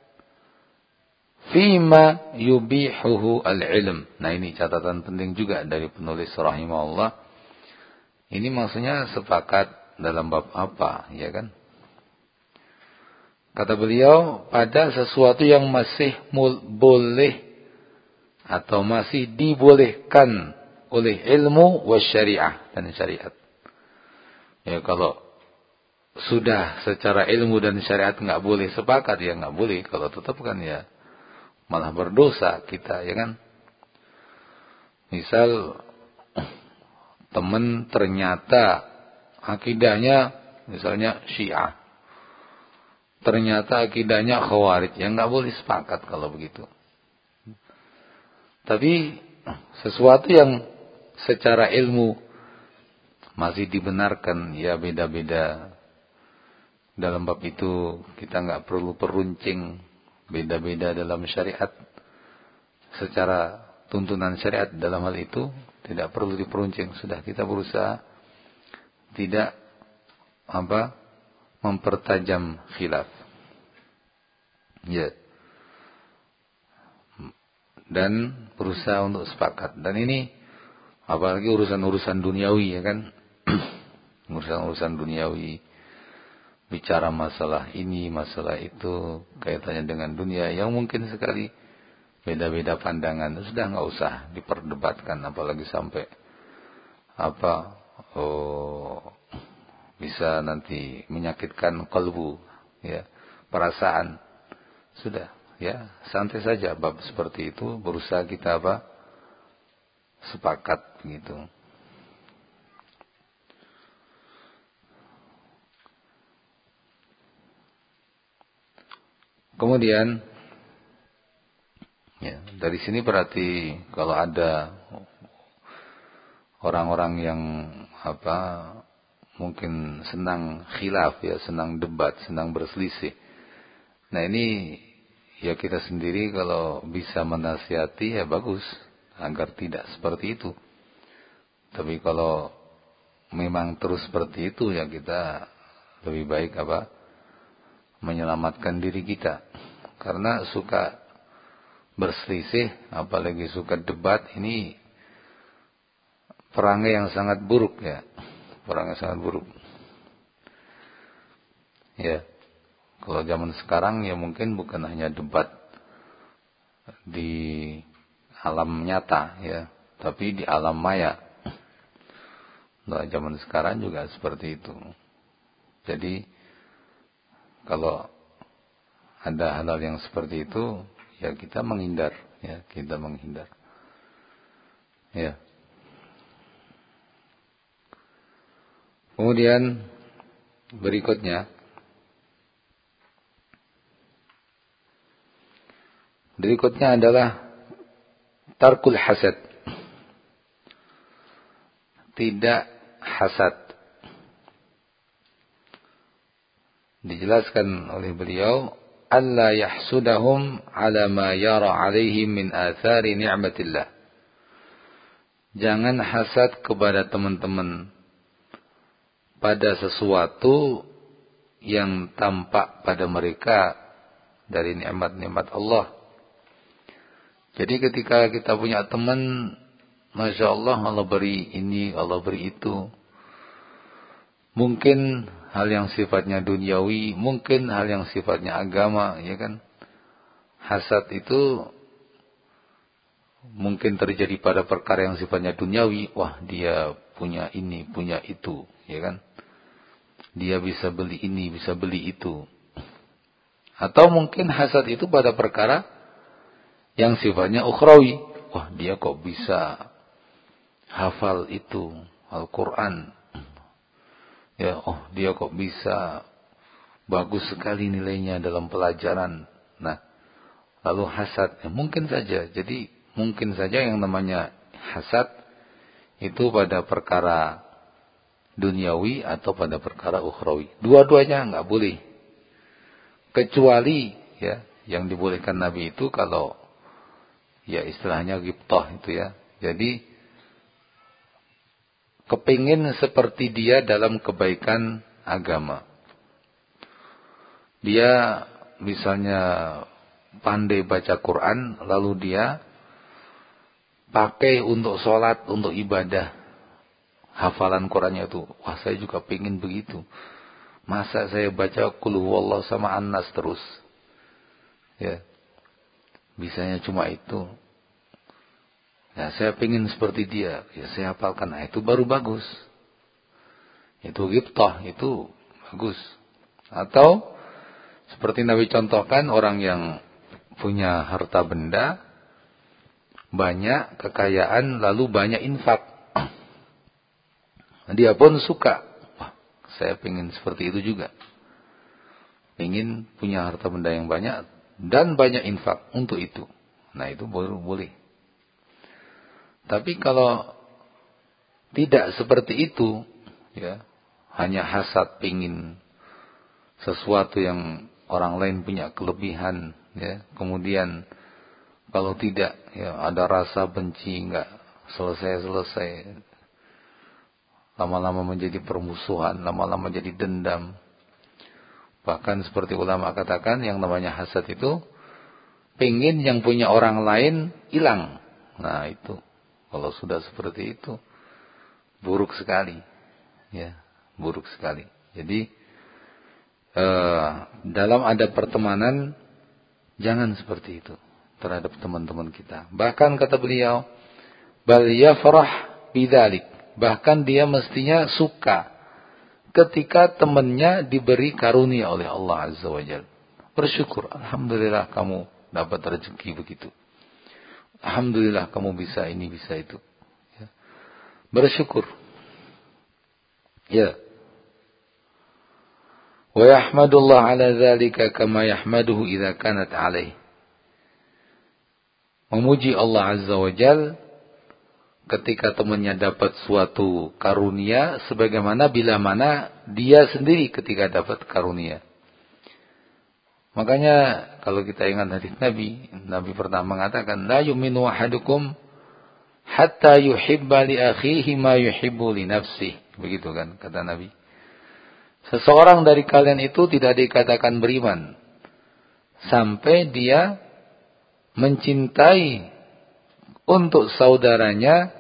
fima yubihuhu al-ilm. Nah, ini catatan penting juga dari penulis rahimahullah. Ini maksudnya sepakat dalam bab apa, ya kan? Kata beliau, pada sesuatu yang masih boleh atau masih dibolehkan oleh ilmu wasyariah dan syariat. Ya, kalau sudah secara ilmu dan syariat nggak boleh sepakat, ya nggak boleh. Kalau tetap kan ya malah berdosa kita, ya kan? Misal teman ternyata akidahnya misalnya Syiah, ternyata akidahnya Khawarij, ya nggak boleh sepakat kalau begitu. Tapi sesuatu yang secara ilmu masih dibenarkan, ya beda-beda. Dalam bab itu kita nggak perlu peruncing, beda-beda dalam syariat. Secara tuntunan syariat dalam hal itu tidak perlu diperuncing. Sudah kita berusaha tidak apa mempertajam khilaf. Ya. Dan berusaha untuk sepakat. Dan ini apalagi urusan-urusan duniawi, ya kan? Urusan-urusan duniawi, bicara masalah ini, masalah itu, kaitannya dengan dunia yang mungkin sekali beda-beda pandangan, sudah nggak usah diperdebatkan, apalagi sampai apa oh bisa nanti menyakitkan kalbu, ya, perasaan. Sudah, ya, santai saja bab seperti itu, berusaha kita apa? Sepakat gitu. Kemudian ya, dari sini berarti kalau ada orang-orang yang apa mungkin senang khilaf ya, senang debat, senang berselisih. Nah ini ya kita sendiri kalau bisa menasihati ya bagus agar tidak seperti itu. Tapi kalau memang terus seperti itu ya kita lebih baik apa? Menyelamatkan diri kita. Karena suka berselisih, apalagi suka debat, ini perangai yang sangat buruk ya. Perangai sangat buruk. Ya. Kalau zaman sekarang ya mungkin bukan hanya debat di alam nyata ya, tapi di alam maya. Nah, zaman sekarang juga seperti itu. Jadi kalau ada hal-hal yang seperti itu, ya kita menghindar, ya kita menghindar. Ya. Kemudian berikutnya, berikutnya adalah tarkul hasad. Tidak hasad. Dijelaskan oleh beliau, alla yahsudahum ala ma yara alaihim min athari ni'matillah. Jangan hasad kepada teman-teman pada sesuatu yang tampak pada mereka dari nikmat-nikmat Allah. Jadi ketika kita punya teman, Masya Allah, Allah beri ini, Allah beri itu. Mungkin hal yang sifatnya duniawi, mungkin hal yang sifatnya agama, ya kan? Hasad itu mungkin terjadi pada perkara yang sifatnya duniawi. Wah, dia punya ini, punya itu, ya kan? Dia bisa beli ini, bisa beli itu. Atau mungkin hasad itu pada perkara yang sifatnya ukhrawi. Wah, dia kok bisa hafal itu, Al-Quran. Ya, oh dia kok bisa bagus sekali nilainya dalam pelajaran. Nah, lalu hasad, ya, mungkin saja. Jadi mungkin saja yang namanya hasad itu pada perkara duniawi atau pada perkara ukhrawi. Dua-duanya enggak boleh. Kecuali ya, yang dibolehkan Nabi itu kalau ya istilahnya ghibthah itu ya. Jadi kepingin seperti dia dalam kebaikan agama. Dia misalnya pandai baca Quran, lalu dia pakai untuk sholat, untuk ibadah. Hafalan Qurannya itu, wah saya juga pingin begitu. Masa saya baca Qul huwallahu sama An-Nas terus. Ya. Bisanya cuma itu. Ya, saya pingin seperti dia. Ya, saya hafalkan. Nah, itu baru bagus. Itu ghibthah, itu bagus. Atau seperti Nabi contohkan orang yang punya harta benda, banyak kekayaan, lalu banyak infak. Dia pun suka. Wah, saya pingin seperti itu juga. Pingin punya harta benda yang banyak dan banyak infak untuk itu. Nah, itu baru boleh. Tapi kalau tidak seperti itu, ya, hanya hasad pingin sesuatu yang orang lain punya kelebihan, ya, kemudian kalau tidak, ya, ada rasa benci, enggak selesai-selesai, lama-lama menjadi permusuhan, lama-lama jadi dendam. Bahkan seperti ulama katakan, yang namanya hasad itu pingin yang punya orang lain hilang. Nah itu. Kalau sudah seperti itu, buruk sekali, ya, buruk sekali. Jadi eh, dalam ada pertemanan, jangan seperti itu terhadap teman-teman kita. Bahkan kata beliau, bal yafrah bidzalik. Bahkan dia mestinya suka ketika temannya diberi karunia oleh Allah Azza wa Jalla. Bersyukur, alhamdulillah kamu dapat rezeki begitu. Alhamdulillah kamu bisa ini, bisa itu. Ya. Bersyukur. Ya. Wa yahmadullah ala dzalika kama yahmaduhu idza kanat alaih. Memuji Allah Azza wa Jal ketika temannya dapat suatu karunia sebagaimana bila mana dia sendiri ketika dapat karunia. Makanya kalau kita ingat hadis Nabi, Nabi pernah mengatakan, la yu'minu ahadukum hatta yuhibba li akhihi ma yuhibbu li nafsihi. Begitu kan kata Nabi. Seseorang dari kalian itu tidak dikatakan beriman sampai dia mencintai untuk saudaranya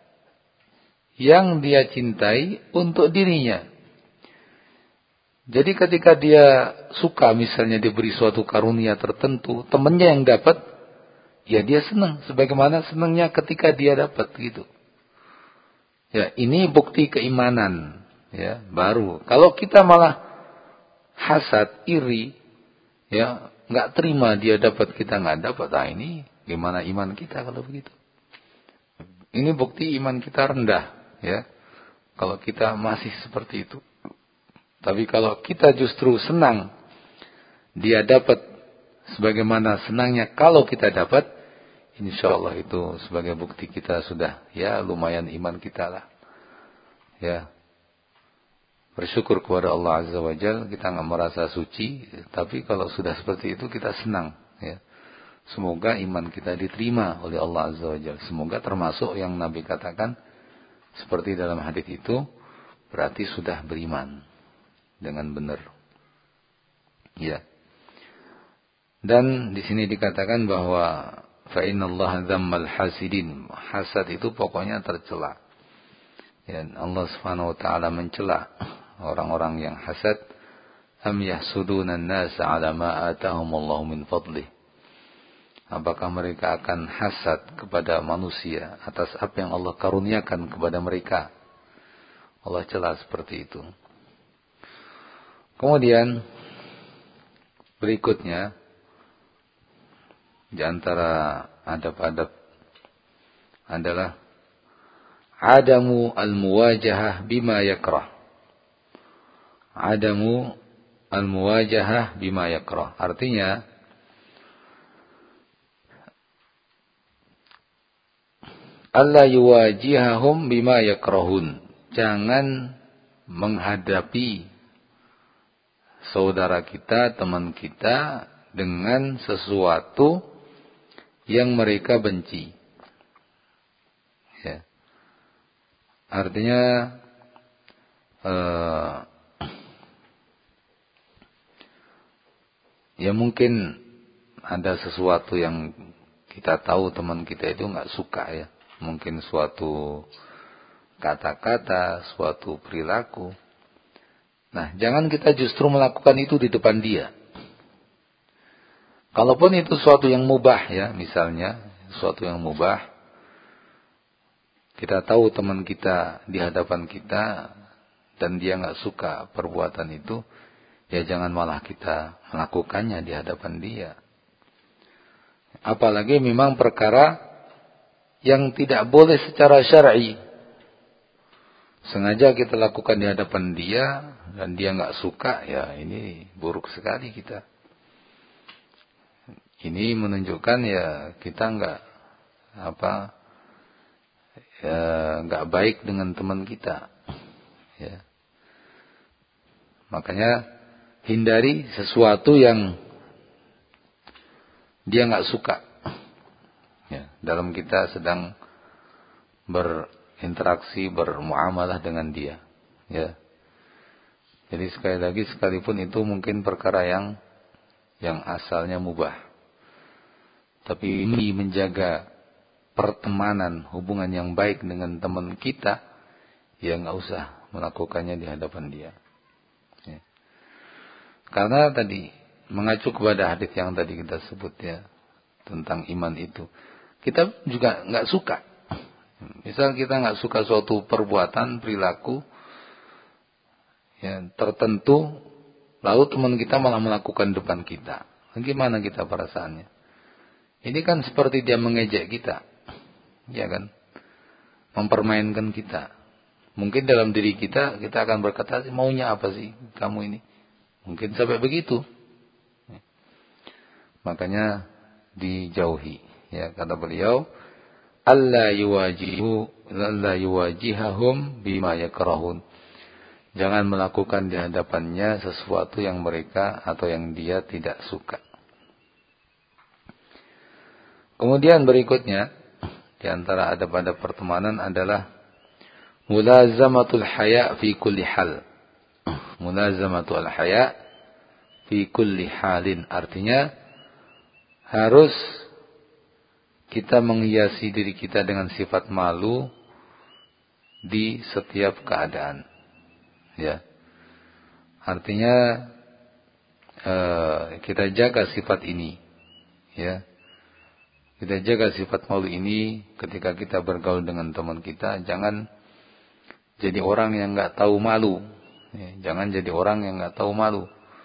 yang dia cintai untuk dirinya. Jadi ketika dia suka misalnya diberi suatu karunia tertentu, temannya yang dapat, ya dia senang. Sebagaimana senangnya ketika dia dapat gitu. Ya, ini bukti keimanan. Ya, baru. Kalau kita malah hasad, iri, ya, nggak terima dia dapat kita nggak dapat, nah ini gimana iman kita kalau begitu? Ini bukti iman kita rendah, ya. Kalau kita masih seperti itu. Tapi kalau kita justru senang dia dapat sebagaimana senangnya kalau kita dapat, insyaallah itu sebagai bukti kita sudah ya lumayan iman kita lah. Ya. Bersyukur kepada Allah Azza wa Jalla, kita enggak merasa suci, tapi kalau sudah seperti itu kita senang, ya. Semoga iman kita diterima oleh Allah Azza wa Jalla. Semoga termasuk yang Nabi katakan seperti dalam hadis itu, berarti sudah beriman dengan benar. Ya. Dan di sini dikatakan bahwa fa innallaha dzammal hasidin. Hasad itu pokoknya tercela. Ya, Allah Subhanahu wa taala mencela orang-orang yang hasad. Am yahsuduna an-nasa 'ala ma atahumullahu min fadlih. Apakah mereka akan hasad kepada manusia atas apa yang Allah karuniakan kepada mereka? Allah cela seperti itu. Kemudian berikutnya di antara adab-adab adalah adamu al-muwajahah bima yakrah. Adamu al-muwajahah bima yakrah. Artinya alla yuwajihahum bima yakrahun. Jangan menghadapi saudara kita, teman kita dengan sesuatu yang mereka benci. Ya. Artinya uh, ya mungkin ada sesuatu yang kita tahu teman kita itu nggak suka ya. Mungkin suatu kata-kata, suatu perilaku. Nah, jangan kita justru melakukan itu di depan dia. Kalaupun itu suatu yang mubah ya, misalnya, suatu yang mubah, kita tahu teman kita di hadapan kita dan dia nggak suka perbuatan itu, ya jangan malah kita melakukannya di hadapan dia. Apalagi memang perkara yang tidak boleh secara syar'i. Sengaja kita lakukan di hadapan dia dan dia nggak suka, ya ini buruk sekali kita. Ini menunjukkan ya kita nggak apa ya nggak baik dengan teman kita. Ya. Makanya hindari sesuatu yang dia nggak suka. Ya, dalam kita sedang berinteraksi, bermuamalah dengan dia. Ya. Jadi sekali lagi, sekalipun itu mungkin perkara yang yang asalnya mubah, tapi ini menjaga pertemanan, hubungan yang baik dengan teman kita, ya nggak usah melakukannya di hadapan dia. Ya. Karena tadi mengacu kepada hadis yang tadi kita sebut ya tentang iman itu, kita juga nggak suka. Misal kita nggak suka suatu perbuatan, perilaku yang tertentu, lalu teman kita malah melakukan depan kita. Bagaimana kita perasaannya? Ini kan seperti dia mengejek kita, ya kan? Mempermainkan kita. Mungkin dalam diri kita, kita akan berkata, maunya apa sih kamu ini? Mungkin sampai begitu. Makanya dijauhi. Ya, kata beliau, alla yuwajihu alla yuwajihahum bima yakrahun. Jangan melakukan di hadapannya sesuatu yang mereka atau yang dia tidak suka. Kemudian berikutnya di antara adab-adab pertemanan adalah mulazamatul haya fi kulli hal. Mulazamatul haya fi kulli halin, artinya harus kita menghiasi diri kita dengan sifat malu di setiap keadaan. Ya. Artinya eh, kita jaga sifat ini. Ya. Kita jaga sifat malu ini ketika kita bergaul dengan teman kita. Jangan jadi orang yang enggak tahu malu. Ya. Jangan jadi orang yang enggak tahu malu.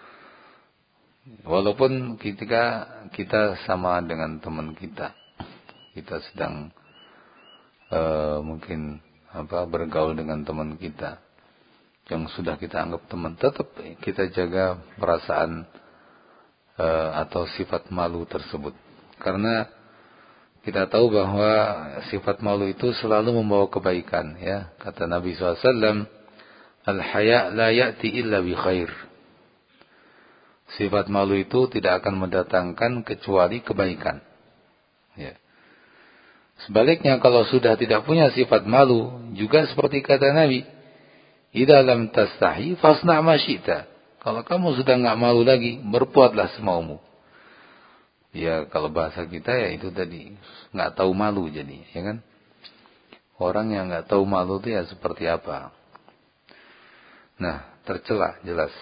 Walaupun ketika kita sama dengan teman kita, kita sedang uh, mungkin apa bergaul dengan teman kita yang sudah kita anggap teman, tetap kita jaga perasaan uh, atau sifat malu tersebut. Karena kita tahu bahwa sifat malu itu selalu membawa kebaikan. Ya, kata Nabi shallallahu alaihi wasallam, al-haya la ya'ti illa bi khair. Sifat malu itu tidak akan mendatangkan kecuali kebaikan. Ya. Sebaliknya kalau sudah tidak punya sifat malu, juga seperti kata Nabi, idza lam tastahi fasna' ma syi'ta. Kalau kamu sudah enggak malu lagi, berbuatlah semaumu. Ya, kalau bahasa kita ya itu tadi, enggak tahu malu jadi, ya kan? Orang yang enggak tahu malu itu ya seperti apa? Nah, tercela jelas.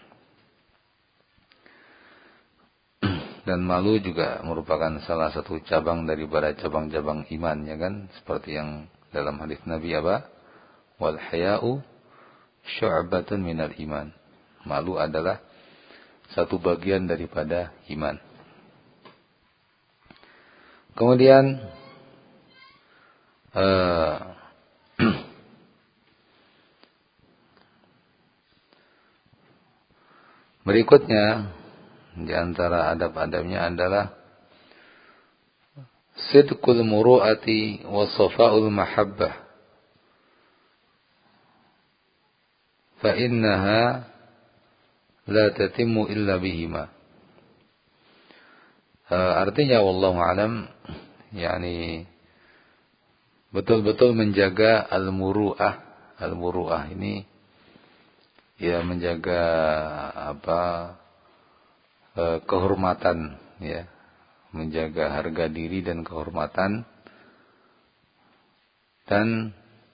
Dan malu juga merupakan salah satu cabang daripada cabang-cabang iman, ya kan? Seperti yang dalam hadis Nabi apa? Wal haya'u syu'batun minal iman. Malu adalah satu bagian daripada iman. Kemudian uh, berikutnya di antara adab-adabnya adalah sidqul muru'ati wa safa'ul mahabbah. Fa innaha la tatimmu illa bihima. Uh, artinya wallahu alam, yakni betul-betul menjaga al-muru'ah. Al-muru'ah ini ya menjaga apa? Uh, kehormatan, ya. Menjaga harga diri dan kehormatan. Dan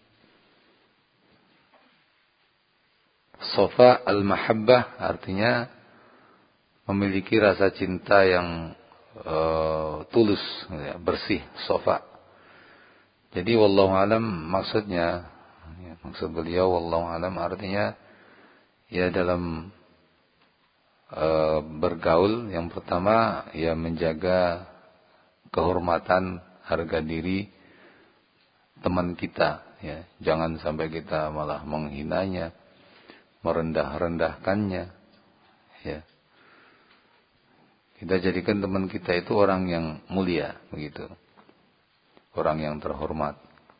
sofa al-mahabbah artinya memiliki rasa cinta yang uh, tulus, ya, bersih, sofa. Jadi wallahu alam maksudnya, ya, maksud beliau wallahu alam artinya ya dalam uh, bergaul yang pertama ya menjaga kehormatan, harga diri teman kita, ya. Jangan sampai kita malah menghinanya, merendah-rendahkannya, ya. Kita jadikan teman kita itu orang yang mulia, begitu. Orang yang terhormat.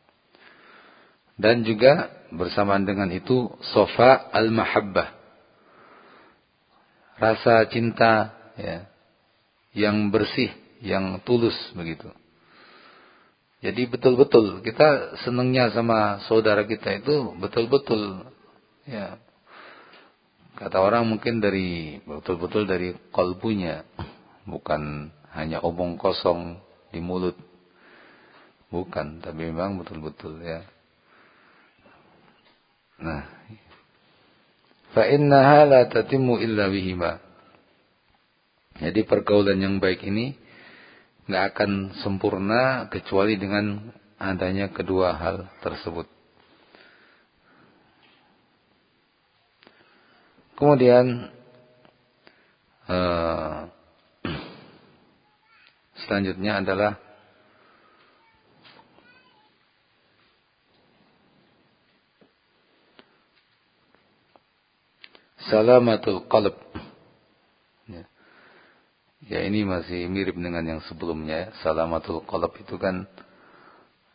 Dan juga bersamaan dengan itu sofa al-mahabbah. Rasa cinta, ya, yang bersih, yang tulus, begitu. Jadi betul-betul kita senangnya sama saudara kita itu betul-betul, ya. Kata orang mungkin dari betul-betul dari qalbunya, bukan hanya omong kosong di mulut, bukan, tapi memang betul-betul, ya. Nah, fa innaha la tatimmu illa bihima. Jadi pergaulan yang baik ini enggak akan sempurna kecuali dengan adanya kedua hal tersebut. Kemudian uh, selanjutnya adalah salamatul qalb. Ya. Ya, ini masih mirip dengan yang sebelumnya. Salamatul qalb itu kan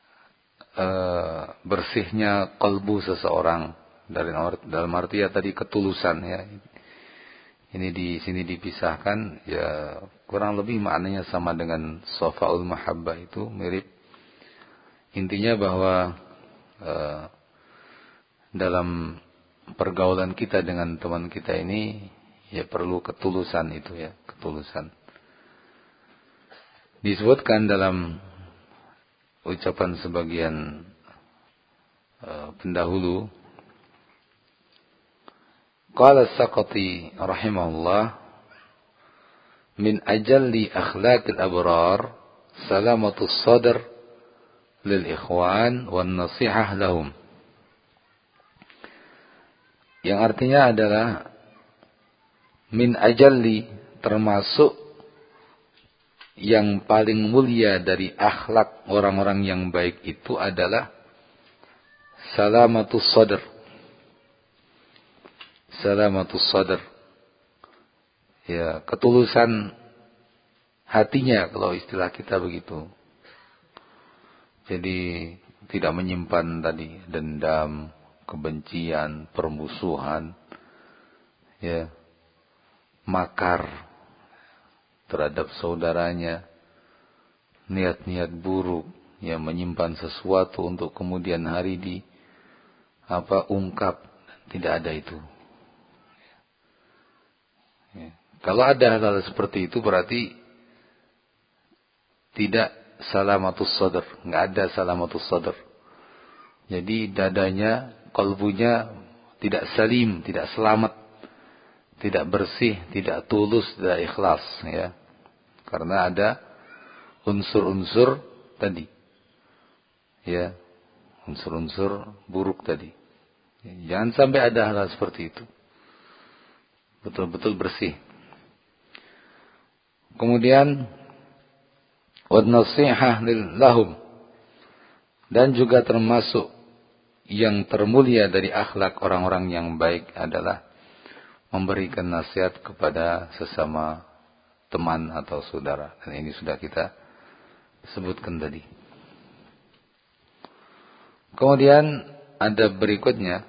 uh, bersihnya kalbu seseorang, dari dalam arti ya tadi ketulusan ya. Ini di sini dipisahkan ya, kurang lebih maknanya sama dengan safaul mahabbah, itu mirip. Intinya bahwa uh, dalam pergaulan kita dengan teman kita ini ya perlu ketulusan itu ya, ketulusan. Disebutkan dalam ucapan sebagian uh, pendahulu, qala as-Saqati rahimahullah, min ajalli akhlaqil abrar salamatus sadr lil ikhwan wan nasihah lahum. Yang artinya adalah min ajalli, termasuk yang paling mulia dari akhlak orang-orang yang baik itu adalah salamatus sadr. Salamatus sadr. Ya, ketulusan hatinya kalau istilah kita begitu. Jadi tidak menyimpan tadi dendam, kebencian, permusuhan, ya, makar terhadap saudaranya, niat-niat buruk, yang menyimpan sesuatu untuk kemudian hari di apa ungkap, tidak ada itu. Ya. Kalau ada hal-hal seperti itu berarti tidak salamatus sadr, nggak ada salamatus sadr. Jadi dadanya, kalbunya tidak salim, tidak selamat, tidak bersih, tidak tulus, tidak ikhlas, ya. Karena ada unsur-unsur tadi, ya, unsur-unsur buruk tadi. Jangan sampai ada hal-hal seperti itu. Betul-betul bersih. Kemudian wan-nasihah lahum, dan juga termasuk yang termulia dari akhlak orang-orang yang baik adalah memberikan nasihat kepada sesama teman atau saudara. Dan ini sudah kita sebutkan tadi. Kemudian ada berikutnya,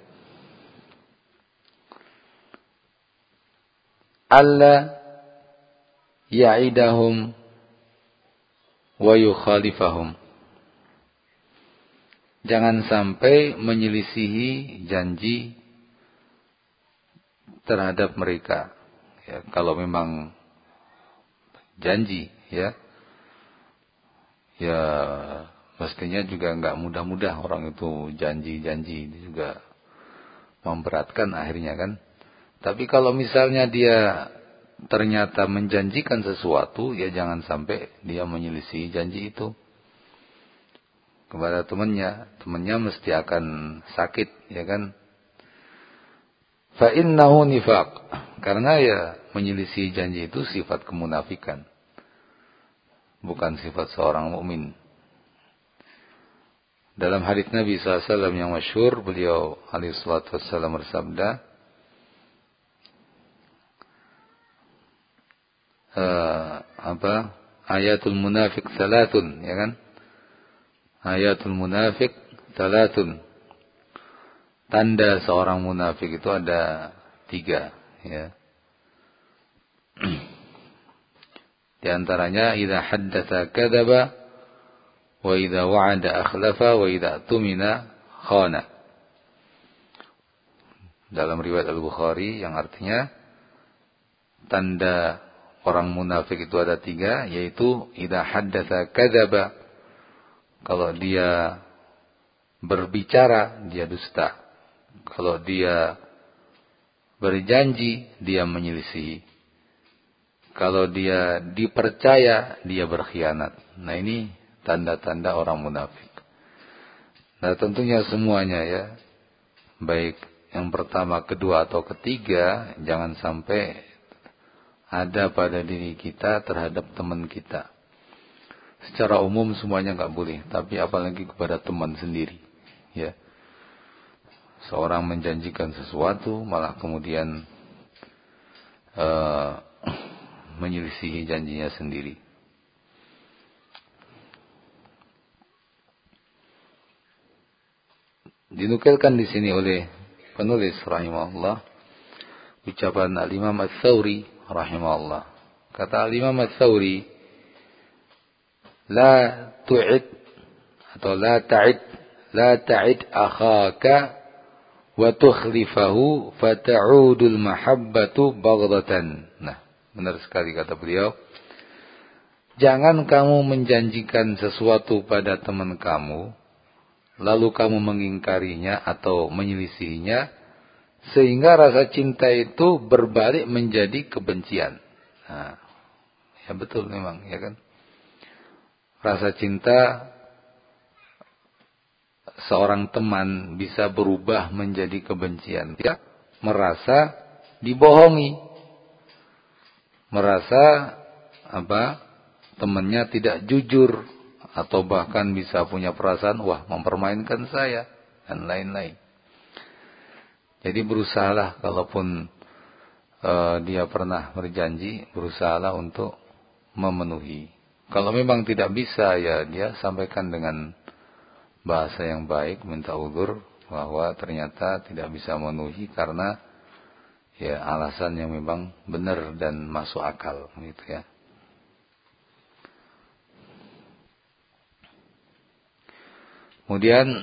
alla ya'idahum wa yukhalifahum. Jangan sampai menyelisihi janji terhadap mereka. Ya, kalau memang janji, ya, ya mestinya juga nggak mudah-mudah orang itu janji-janji, itu juga memberatkan akhirnya kan. Tapi kalau misalnya dia ternyata menjanjikan sesuatu, ya jangan sampai dia menyelisihi janji itu kepada temannya. Temannya mesti akan sakit, ya kan? Fa innahu nifaq, karena ya menyelisih janji itu sifat kemunafikan, bukan sifat seorang mukmin. Dalam hadis Nabi sallallahu alaihi wasallam yang masyhur, beliau alaihi salatu wasallam bersabda, uh, apa? Ayatul munafik salatun, ya kan? Ayatul munafik salatun. Tanda seorang munafik itu ada tiga, ya. Di antaranya, idza haddatsa kadzaba, wa idza wa'ada akhlafa, wa idza tumina khana. Dalam riwayat Al-Bukhari yang artinya tanda orang munafik itu ada tiga, yaitu idza haddatsa kadzaba, kalau dia berbicara dia dusta. Kalau dia berjanji, dia menyelisihi. Kalau dia dipercaya, dia berkhianat. Nah, ini tanda-tanda orang munafik. Nah, tentunya semuanya ya, baik yang pertama, kedua, atau ketiga, jangan sampai ada pada diri kita terhadap teman kita. Secara umum semuanya nggak boleh, tapi apalagi kepada teman sendiri, ya. Seorang menjanjikan sesuatu, malah kemudian uh, menyelisihi janjinya sendiri. dinukilkan di sini oleh penulis rahimahullah ucapan Al-Imam Ats-Tsauri rahimahullah. Kata Al-Imam Ats-Tsauri, la tu'id atau la ta'id la ta'id akhaka wa tukhlifahu fata'udul mahabbatu baghdatan. Nah, benar sekali kata beliau. Jangan kamu menjanjikan sesuatu pada teman kamu, lalu kamu mengingkarinya atau menyelisihinya, sehingga rasa cinta itu berbalik menjadi kebencian. Nah, ya betul memang, ya kan? Rasa cinta seorang teman bisa berubah menjadi kebencian. Dia merasa dibohongi, merasa apa? Temannya tidak jujur, atau bahkan bisa punya perasaan, wah mempermainkan saya, dan lain-lain. Jadi berusahalah, kalaupun uh, dia pernah berjanji, berusahalah untuk memenuhi. Kalau memang tidak bisa, ya dia sampaikan dengan bahasa yang baik, minta uzur bahwa ternyata tidak bisa memenuhi karena ya alasan yang memang benar dan masuk akal, gitu ya. Kemudian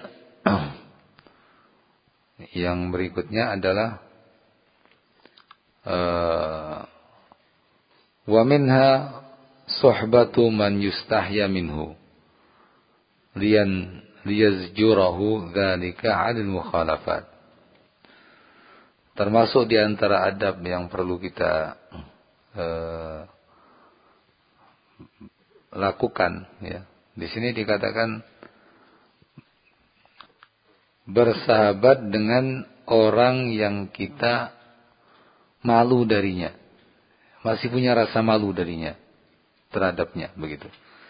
yang berikutnya adalah uh, wa minha suhbatu man yustahya minhu liyan liyazjurahu dzalika 'anil mukhalafat. Termasuk di antara adab yang perlu kita uh, lakukan, ya. Di sini dikatakan bersahabat dengan orang yang kita malu darinya, masih punya rasa malu darinya, terhadapnya, begitu.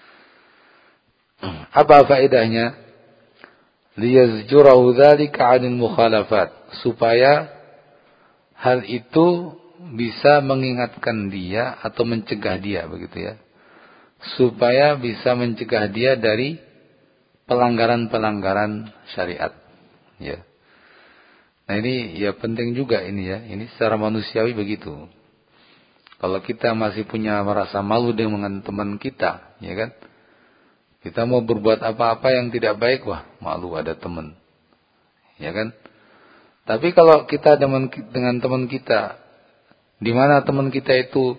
Apa faedahnya? Liyazjurahu dzalika 'anil mukhalafat, supaya hal itu bisa mengingatkan dia atau mencegah dia, begitu ya. Supaya bisa mencegah dia dari pelanggaran-pelanggaran syariat. Ya. Nah ini ya penting juga ini ya. Ini secara manusiawi begitu. Kalau kita masih punya merasa malu dengan teman kita, ya kan? Kita mau berbuat apa-apa yang tidak baik, wah malu ada teman, ya kan? Tapi kalau kita dengan dengan teman kita, di mana teman kita itu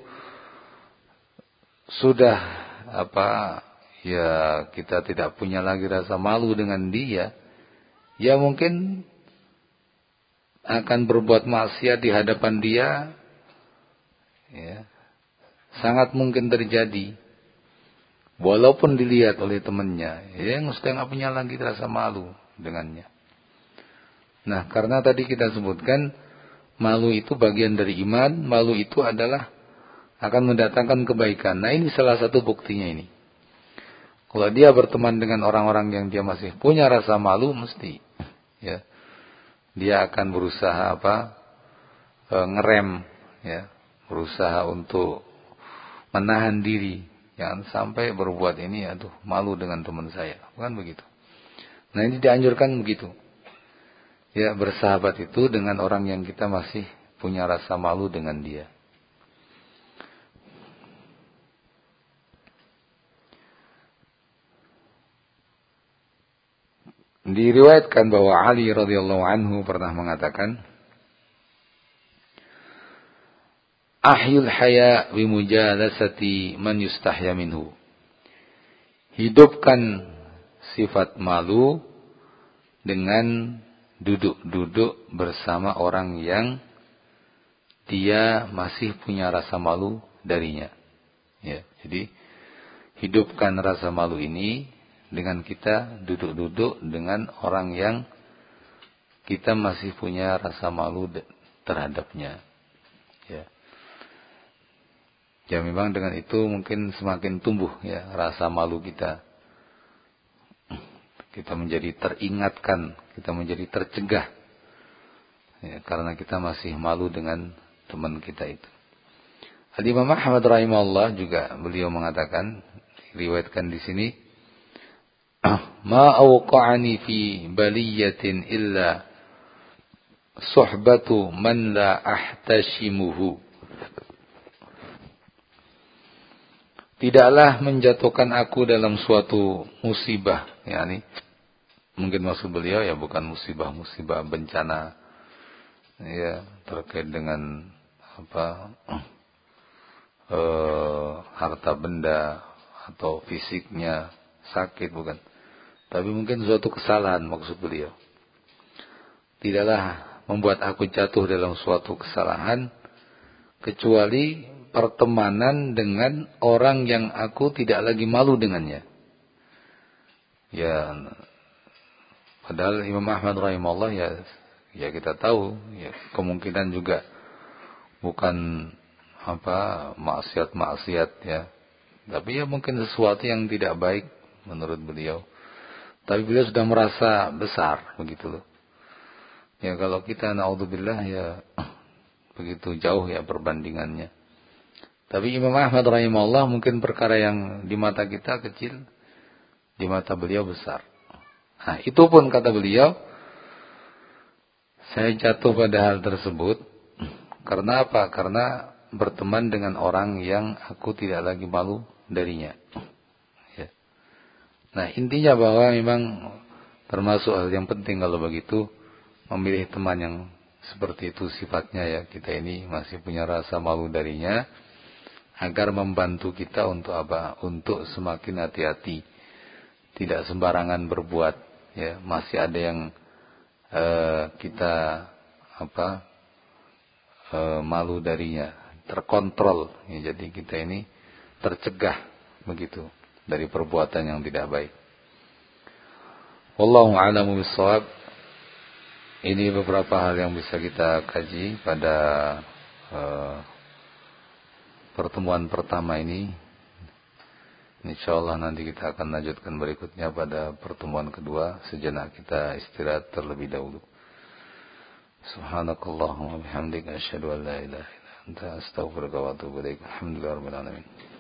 sudah apa? Ya kita tidak punya lagi rasa malu dengan dia. Ya mungkin akan berbuat maksiat di hadapan dia, ya, sangat mungkin terjadi. Walaupun dilihat oleh temannya, ya sudah nggak punya lagi rasa malu dengannya. Nah, karena tadi kita sebutkan malu itu bagian dari iman, malu itu adalah akan mendatangkan kebaikan. Nah, ini salah satu buktinya ini. Kalau dia berteman dengan orang-orang yang dia masih punya rasa malu, mesti ya dia akan berusaha apa e, ngerem, ya, berusaha untuk menahan diri, jangan sampai berbuat ini, aduh malu dengan teman saya, bukan begitu. Nah ini dianjurkan begitu, ya, bersahabat itu dengan orang yang kita masih punya rasa malu dengan dia. Diriwayatkan bahwa Ali radhiyallahu anhu pernah mengatakan, ahyul haya bi mujalasati man yustahya minhu. Hidupkan sifat malu dengan duduk-duduk bersama orang yang dia masih punya rasa malu darinya. Ya, jadi hidupkan rasa malu ini dengan kita duduk-duduk dengan orang yang kita masih punya rasa malu terhadapnya. Ya. Ya memang dengan itu mungkin semakin tumbuh ya rasa malu kita. Kita menjadi teringatkan, kita menjadi tercegah. Ya, karena kita masih malu dengan teman kita itu. Al-Imam Ahmad rahimahullah juga beliau mengatakan, riwayatkan di sini, ma awqa'ani fi baliyatin illa suhbatu man la ahtashimuhu. Tidaklah menjatuhkan aku dalam suatu musibah, yakni mungkin maksud beliau ya bukan musibah-musibah bencana ya terkait dengan apa eh, harta benda atau fisiknya sakit, bukan, tapi mungkin suatu kesalahan maksud beliau. Tidaklah membuat aku jatuh dalam suatu kesalahan kecuali pertemanan dengan orang yang aku tidak lagi malu dengannya. Ya, padahal Imam Ahmad rahimahullah ya, ya kita tahu ya kemungkinan juga bukan apa maksiat-maksiat ya, tapi ya mungkin sesuatu yang tidak baik menurut beliau. Tapi beliau sudah merasa besar begitu loh. Ya kalau kita naudzubillah ya begitu jauh ya perbandingannya. Tapi Imam Ahmad rahimahullah mungkin perkara yang di mata kita kecil, di mata beliau besar. Nah, itu pun kata beliau, saya jatuh pada hal tersebut karena apa? Karena berteman dengan orang yang aku tidak lagi malu darinya. Ya. Nah, intinya bahwa memang termasuk hal yang penting kalau begitu memilih teman yang seperti itu sifatnya ya. Kita ini masih punya rasa malu darinya, agar membantu kita untuk apa? Untuk semakin hati-hati, tidak sembarangan berbuat. Ya, masih ada yang uh, kita apa? Uh, malu darinya, terkontrol. Ya, jadi kita ini tercegah begitu dari perbuatan yang tidak baik. Wallahu a'lamu bishawab. Ini beberapa hal yang bisa kita kaji pada uh, pertemuan pertama ini. Insyaallah nanti kita akan lanjutkan berikutnya pada pertemuan kedua. Sejenak kita istirahat terlebih dahulu. Subhanakallahumma bihamdika asyhadu an la ilaha illa anta astaghfiruka wa atubu ilaik. Alhamdulillahirabbil alamin.